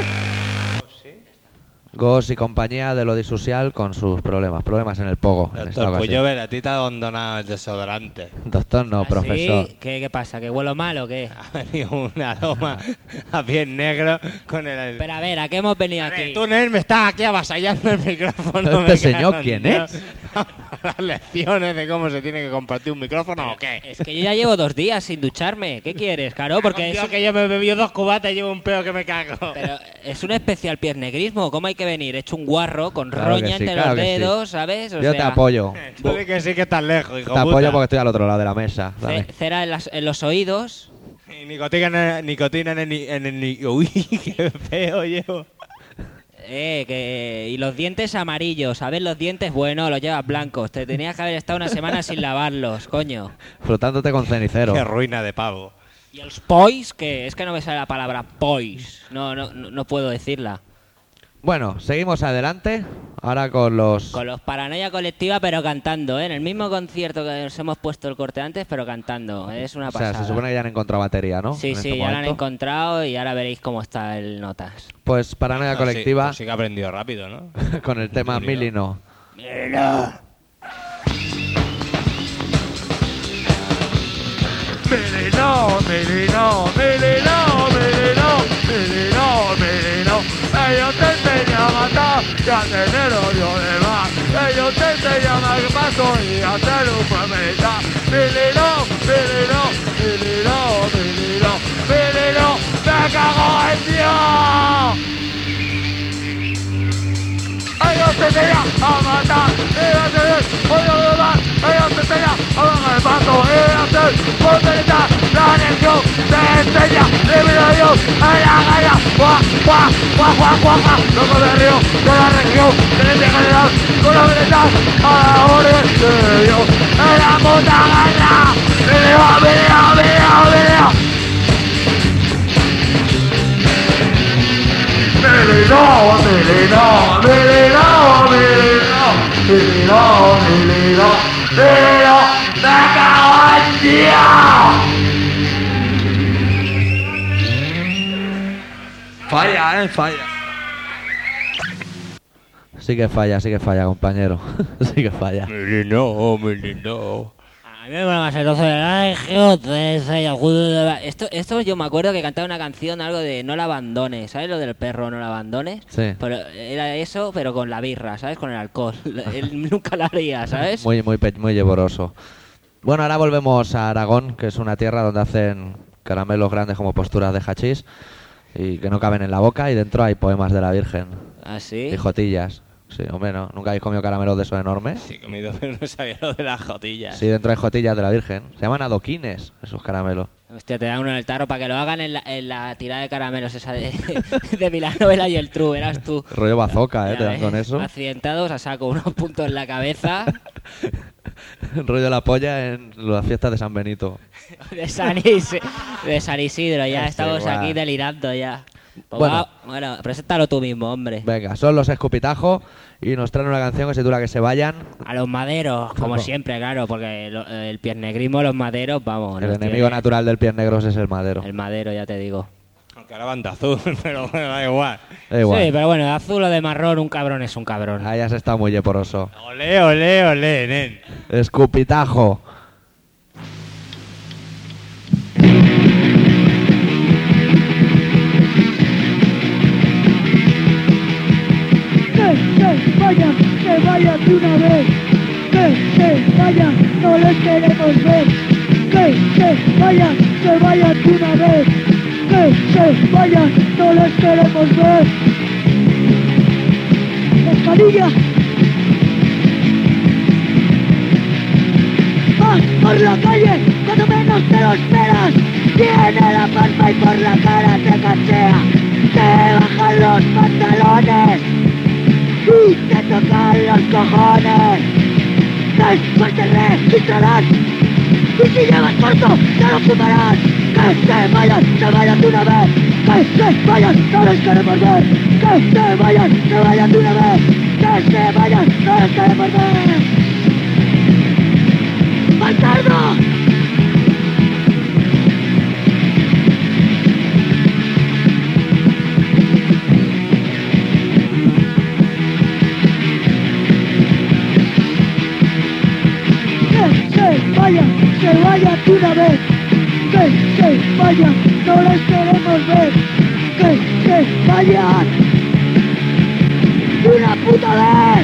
Gos y compañía de Lodi Social con sus problemas. Problemas en el pogo. En esta Doctor, pues yo ocasión. ver, a ti te ha abandonado el desodorante. Doctor no, ¿Ah, profesor. sí? ¿Qué, ¿Qué pasa? ¿Que huelo mal o qué? Ha venido un aroma a piel negro con el... Pero a ver, ¿a qué hemos venido A ver, aquí? tú, Nen, me estás aquí avasallando el micrófono. ¿Este me señor cago en quién Dios. es? ¿Las lecciones de cómo se tiene que compartir un micrófono o qué? Es que yo ya llevo dos días sin ducharme. ¿Qué quieres, Caro? Porque es, Tío, que yo me he bebido dos cubatas y llevo un pedo que me cago. pero es un especial piernegrismo. ¿Cómo hay que venir? Hecho un guarro con Claro que roña sí, entre claro los que sí. dedos, ¿sabes? O Yo te sea, apoyo. Tú di que sí que estás lejos, hijo Te puta. apoyo porque estoy al otro lado de la mesa. ce- Dame. cera en, las- en los oídos. Y nicotina en el... Nicotina en el... ni- En el ni- Uy, qué feo llevo. Eh, que, y los dientes amarillos, ¿sabes? Los dientes, bueno, los llevas blancos. Te tenías que haber estado una semana sin lavarlos, coño. Frotándote con cenicero. Qué ruina de pavo. Y el pois, que es que no me sale la palabra pois. No, no, no, no puedo decirla. Bueno, seguimos adelante. Ahora con los... Con los Paranoia Colectiva, pero cantando, ¿eh? En el mismo concierto que nos hemos puesto el corte antes, pero cantando. Es una O sea, pasada. se supone que ya han encontrado batería, ¿no? Sí, En sí, este ya la han momento. encontrado y ahora veréis cómo está el Notas. Pues Paranoia Ah, Colectiva Sí, pues sí que ha aprendido rápido, ¿no? con el tema Mira. Milino. Melino, melino, melino, melino, melino, melino. Ellos te enseñan a matar y a tener odio de más. Ellos te enseñan a que paso y a hacer un promesa. Melino, melino, melino, melino, melino. ¡Me cago en Dios! Ellos te enseñan a matar y a tener odio de más. Ellos te enseñan a bajar el paso y a hacer volteretas. La anexión te enseña, libre a Dios, a la galla. Guau, guau, guau, guau, guau, guau. Loco de río, de la región, tenente general, con la veredad, a la orden de Dios. En la puta gana, video, video, video, video. Melino, melino, melino, melino, melino, melino, melino, me cago en Dios. Falla, eh, falla. Sí que falla, sí que falla, compañero. sí que falla. Melino, melino. A mí me mola más el trozo de... Ay, joder, esto, esto yo me acuerdo que cantaba una canción, algo de no la abandones, ¿sabes? Lo del perro no la abandones. Sí. Pero era eso, pero con la birra, ¿sabes? Con el alcohol. Él nunca lo haría, ¿sabes? Muy, muy, pe- muy llevoroso. Bueno, ahora volvemos a Aragón, que es una tierra donde hacen caramelos grandes como posturas de hachís y que no caben en la boca, y dentro hay poemas de la Virgen. ¿Ah, sí? Y jotillas. Sí, hombre, ¿no? ¿Nunca habéis comido caramelos de esos enormes? Sí, he comido, pero no sabía lo de las jotillas. Sí, dentro hay jotillas de la Virgen. Se llaman adoquines, esos caramelos. Hostia, te dan uno en el tarro para que lo hagan en la, en la tirada de caramelos esa de, de Milanovela y el True, verás tú. Rollo bazooka, ¿eh? Ya Te dan ves, con eso. accidentados, a saco unos puntos en la cabeza. Rollo la polla en las fiestas de San Benito. De San, Is- de San Isidro, ya Sí, estamos guau. aquí delirando ya. Pues Bueno. va, bueno, preséntalo tú mismo, hombre. Venga, son los Escupitajo y nos traen una canción que se titula Que se vayan. A los maderos, como Ojo. siempre, claro, porque lo- el piernegrismo, los maderos, vamos. El los enemigo tiene- natural del pies negros es el madero. El madero, ya te digo. Aunque ahora van de azul, pero bueno, da igual. Da igual. Sí, pero bueno, de azul o de marrón, un cabrón es un cabrón. Ahí has estado muy yeporoso. Olé, olé, olé, nen. Escupitajo. Que se vayan, que vayan de una vez. Que se vayan, no les queremos ver. Que se vayan, que vayan de una vez. Que se vayan, no les queremos ver. Escalilla. Vas por la calle cuando menos te lo esperas. Tiene la palma y por la cara te cachea. Te bajan los pantalones y te tocan los cojones. Después te registrarán y si llevas corto te lo fumarán. Que se vayan, se vayan de una vez. Que se vayan, no les queremos ver. Que se vayan, se vayan de una vez. Que se vayan, no les queremos ver. ¡Bastardo! Que se vayan, se vayan de una vez. Que se vayan, no les queremos ver. Que se vayan de una puta vez.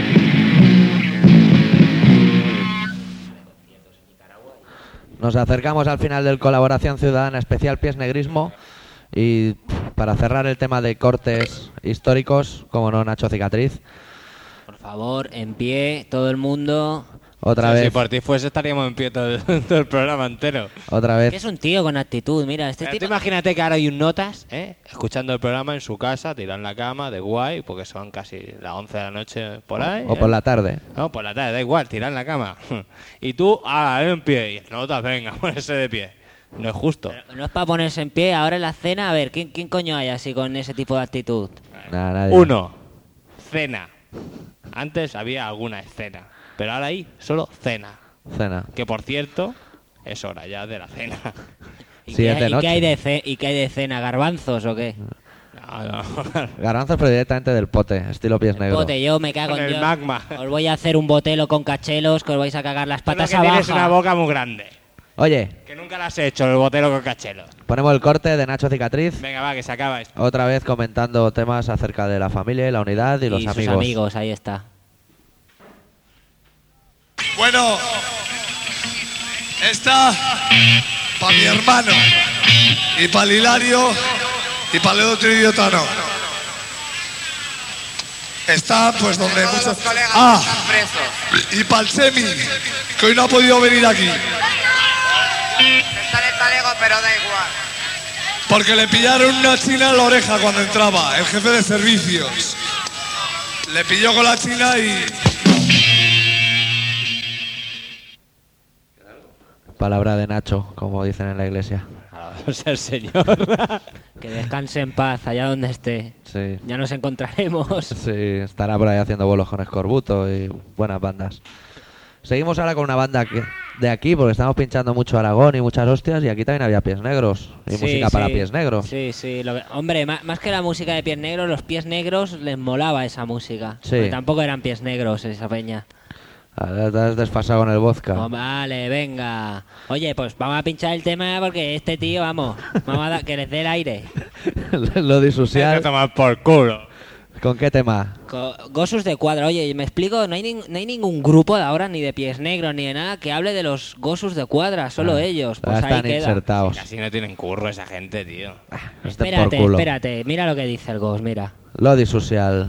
Nos acercamos al final del Colaboración Ciudadana Especial Pies Negrismo. Y pff, para cerrar el tema de cortes históricos, como no, Nacho Cicatriz. Por favor, en pie, todo el mundo. Otra O sea, vez, Si por ti fuese estaríamos en pie todo el, todo el programa entero. otra Que vez. es un tío con actitud, mira, este Pero tipo... tú imagínate que ahora hay un notas, ¿eh? Escuchando el programa en su casa, tirado en la cama, de guay, porque son casi las once de la noche por ahí. O por ¿eh? la tarde. No, por la tarde, da igual, tirado en la cama. Y tú, ah, en pie. Y el notas, venga, ponerse de pie. No es justo. No es para ponerse en pie, ahora en la cena, a ver, ¿quién, quién coño hay así con ese tipo de actitud? Nada, nadie. Uno, cena. Antes había alguna escena, pero ahora hay solo cena. Cena. Que por cierto, es hora ya de la cena. ¿Y, Sí, qué, es de y noche. qué hay de ce- ¿Y qué hay de cena? ¿Garbanzos o qué? No, no. Garbanzos, pero directamente del pote, estilo pies negros. Bote, yo me cago Con en el Dios. magma. Os voy a hacer un botelo con cachelos que os vais a cagar las patas Solo que tienes abajo. una boca muy grande. Oye, Que nunca la has hecho, el botero con cachelo. ponemos el corte de Nacho Cicatriz. Venga, va, que se acaba esto. Otra vez comentando temas acerca de la familia y la unidad y los sus amigos. amigos, ahí está. Bueno, esta para mi hermano y para Hilario y para el otro idiota no. Está pues donde muchos... Ah, y para el Semi, que hoy no ha podido venir aquí. Está en el talego, pero da igual. Porque le pillaron una china en la oreja cuando entraba, el jefe de servicios. Le pilló con la china y... Palabra de Nacho, como dicen en la iglesia. O sea, el señor. Que descanse en paz allá donde esté. Sí. Ya nos encontraremos. Sí, estará por ahí haciendo vuelos con Escorbuto y buenas bandas. Seguimos ahora con una banda que, de aquí, porque estamos pinchando mucho Aragón y muchas hostias, y aquí también había pies negros y Sí, música para sí. pies negros. Sí, sí. lo que- hombre, ma- más que la música de pies negros, los pies negros les molaba esa música. Sí. Porque tampoco eran pies negros esa peña. Ahora te has desfasado con el vodka. Oh, vale, venga. Oye, pues vamos a pinchar el tema porque este tío, vamos, vamos a dar que les dé el aire. Lo disocial. tomar por culo. ¿Con qué tema? Co- Gosus de Cuadra. Oye, me explico, no hay, nin- no hay ningún grupo de ahora, ni de Pies Negros, ni de nada, que hable de los Gosus de Cuadra, solo Ah, ellos. ahora Pues ahí están queda. insertados. Casi no tienen curro esa gente, tío. Estén por Espérate, culo. espérate, mira lo que dice el Gos, mira. Lo disocial.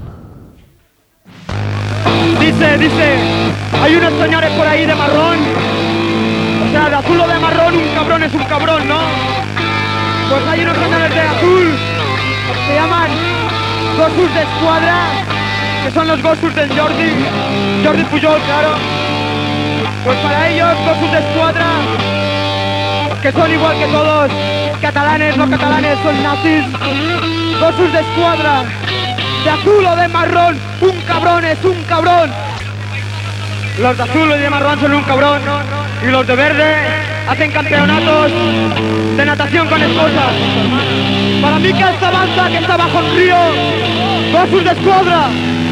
Dice, dice, hay unos señores por ahí de marrón. O sea, de azul o de marrón, un cabrón es un cabrón, ¿no? Pues hay unos señores de azul, se llaman Gosus de Escuadra, que son los Gosus del Jordi, Jordi Pujol, claro. Pues para ellos, Gosus de Escuadra, que son igual que todos, catalanes, no catalanes, son nazis. Gosus de Escuadra, de azul o de marrón, un cabrón es un cabrón. Los de azul y de marrón son un cabrón, y los de verde hacen campeonatos de natación con esposas. Para mí que esta avanza, que está bajo el río, Gosus de Escuadra.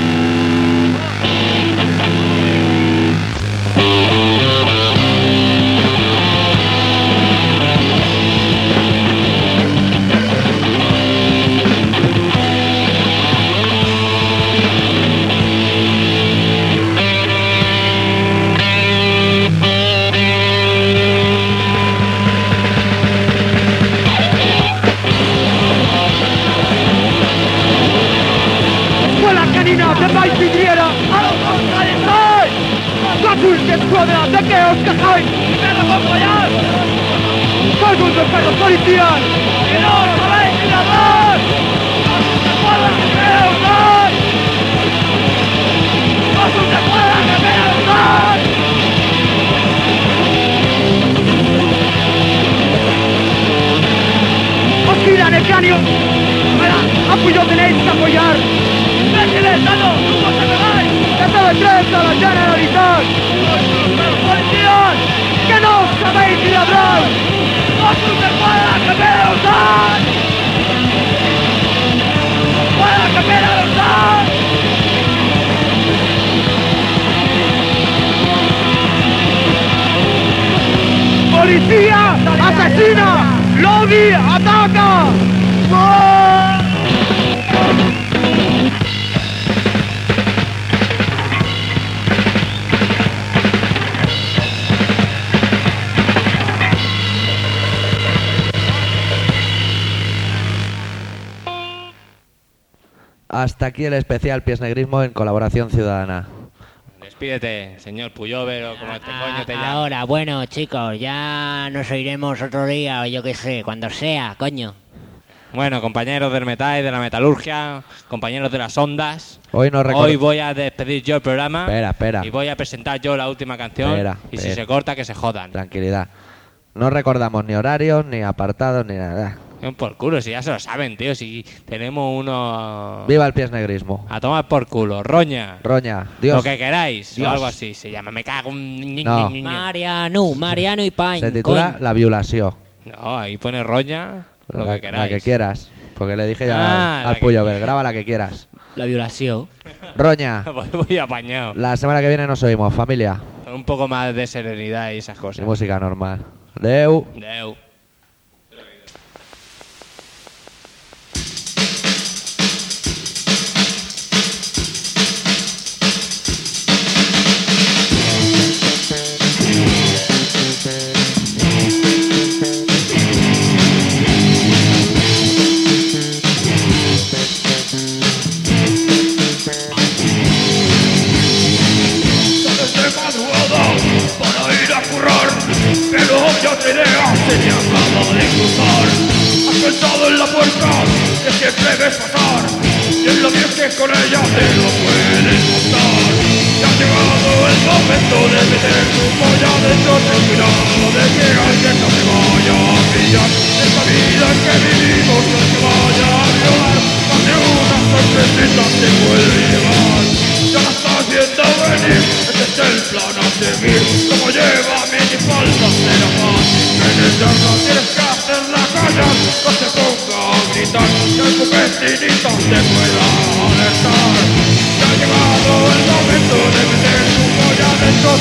Escuela canina de Mike Vidriera, a los González, Gosus de Escuadra, ¿de qué os quejáis? ¡Perro con follar! ¡Sois de perros policías! ¡Que no sabéis tirador! ¡Gosus de Escuadra, que me usáis! ¡Gosus de Escuadra, que me usáis! ¡Os giran el cráneo! ¡Apoyo tenéis que apoyar! ¡Déjenle, Tano! ¡Cómo se me vais! ¡Que todo el tren a la Generalitat! ¡Los policías! ¡Que no sabéis ir atrás! ¡Gosus de Escuadra, que me usáis! ¡Escuadra, que me usáis! ¡Policía! ¡Asesina! ¡Lobby! ¡Ataca! ¡Oh! Hasta aquí el especial Pies Negrismo en colaboración ciudadana. Despídete, señor Puyover o como este coño te llama. Ahora, bueno, chicos, ya nos oiremos otro día o yo qué sé, cuando sea, coño. Bueno, compañeros del metal y de la metalurgia, compañeros de las ondas. Hoy no record- Hoy voy a despedir yo el programa. Espera, espera. Y voy a presentar yo la última canción. Espera, y si espera. se corta, que se jodan. Tranquilidad. No recordamos ni horarios, ni apartados, ni nada. Por culo, si ya se lo saben, tío. Si tenemos uno. Viva el Pies Negrismo. A tomar por culo. Roña. Roña. Dios. Lo que queráis. Dios. O algo así se llama. Me cago en. No. Mariano, Mariano y Pain. Se titula coño. La violación. No, ahí pone Roña. Lo la, que queráis. La que quieras. Porque le dije ya Ah, al, la al que Puyover, graba la que quieras. La violación. Roña. Voy apañado. La semana que viene nos oímos, familia. Un poco más de serenidad y esas Y cosas. música normal. Deu. Deu. Desde madrugada para ir a currar, pero ya te ideas se te acaba de cruzar. Has pensado en la puerta que siempre ves pasar, y en lo bien que con ella te lo puedes montar. Ya ha llegado el momento de meter tu polla dentro, ten cuidado de que alguien no te vaya a pillar. Esta vida en que vivimos no te vaya a violar, más de una sorpresita te puede llevar. Ya la estás viendo venir, este es el plan a seguir. Como lleva minifalda será fácil penetrarla. Tienes que hacer la calla, no te ponga a gritar, que el vecinito te pueda alertar. Ya ha llegado el momento de meter tu polla dentro,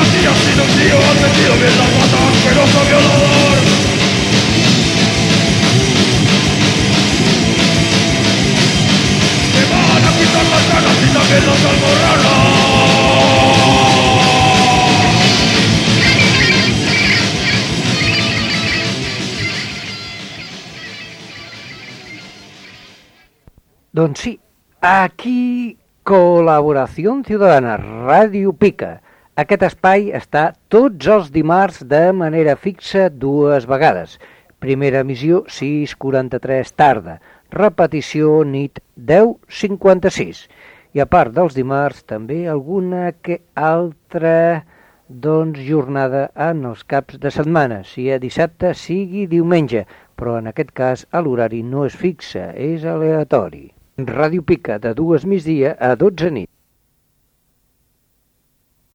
aquí ha sido un tío, ha metido bien las patas, asqueroso violador. Me van a quitar las ganas y también los almorranas. Doncs sí, aquí Col·laboració Ciudadana, Ràdio Pica. Aquest espai està tots els dimarts de manera fixa dues vegades. Primera emissió sis quaranta-tres tarda, repetició nit deu cinquanta-sis. I a part dels dimarts també alguna que altra doncs, jornada en els caps de setmana, sigui dissabte, sigui diumenge, però en aquest cas l'horari no és fixe, és aleatori. Ràdio Pica, de dues migdia a dotze nit.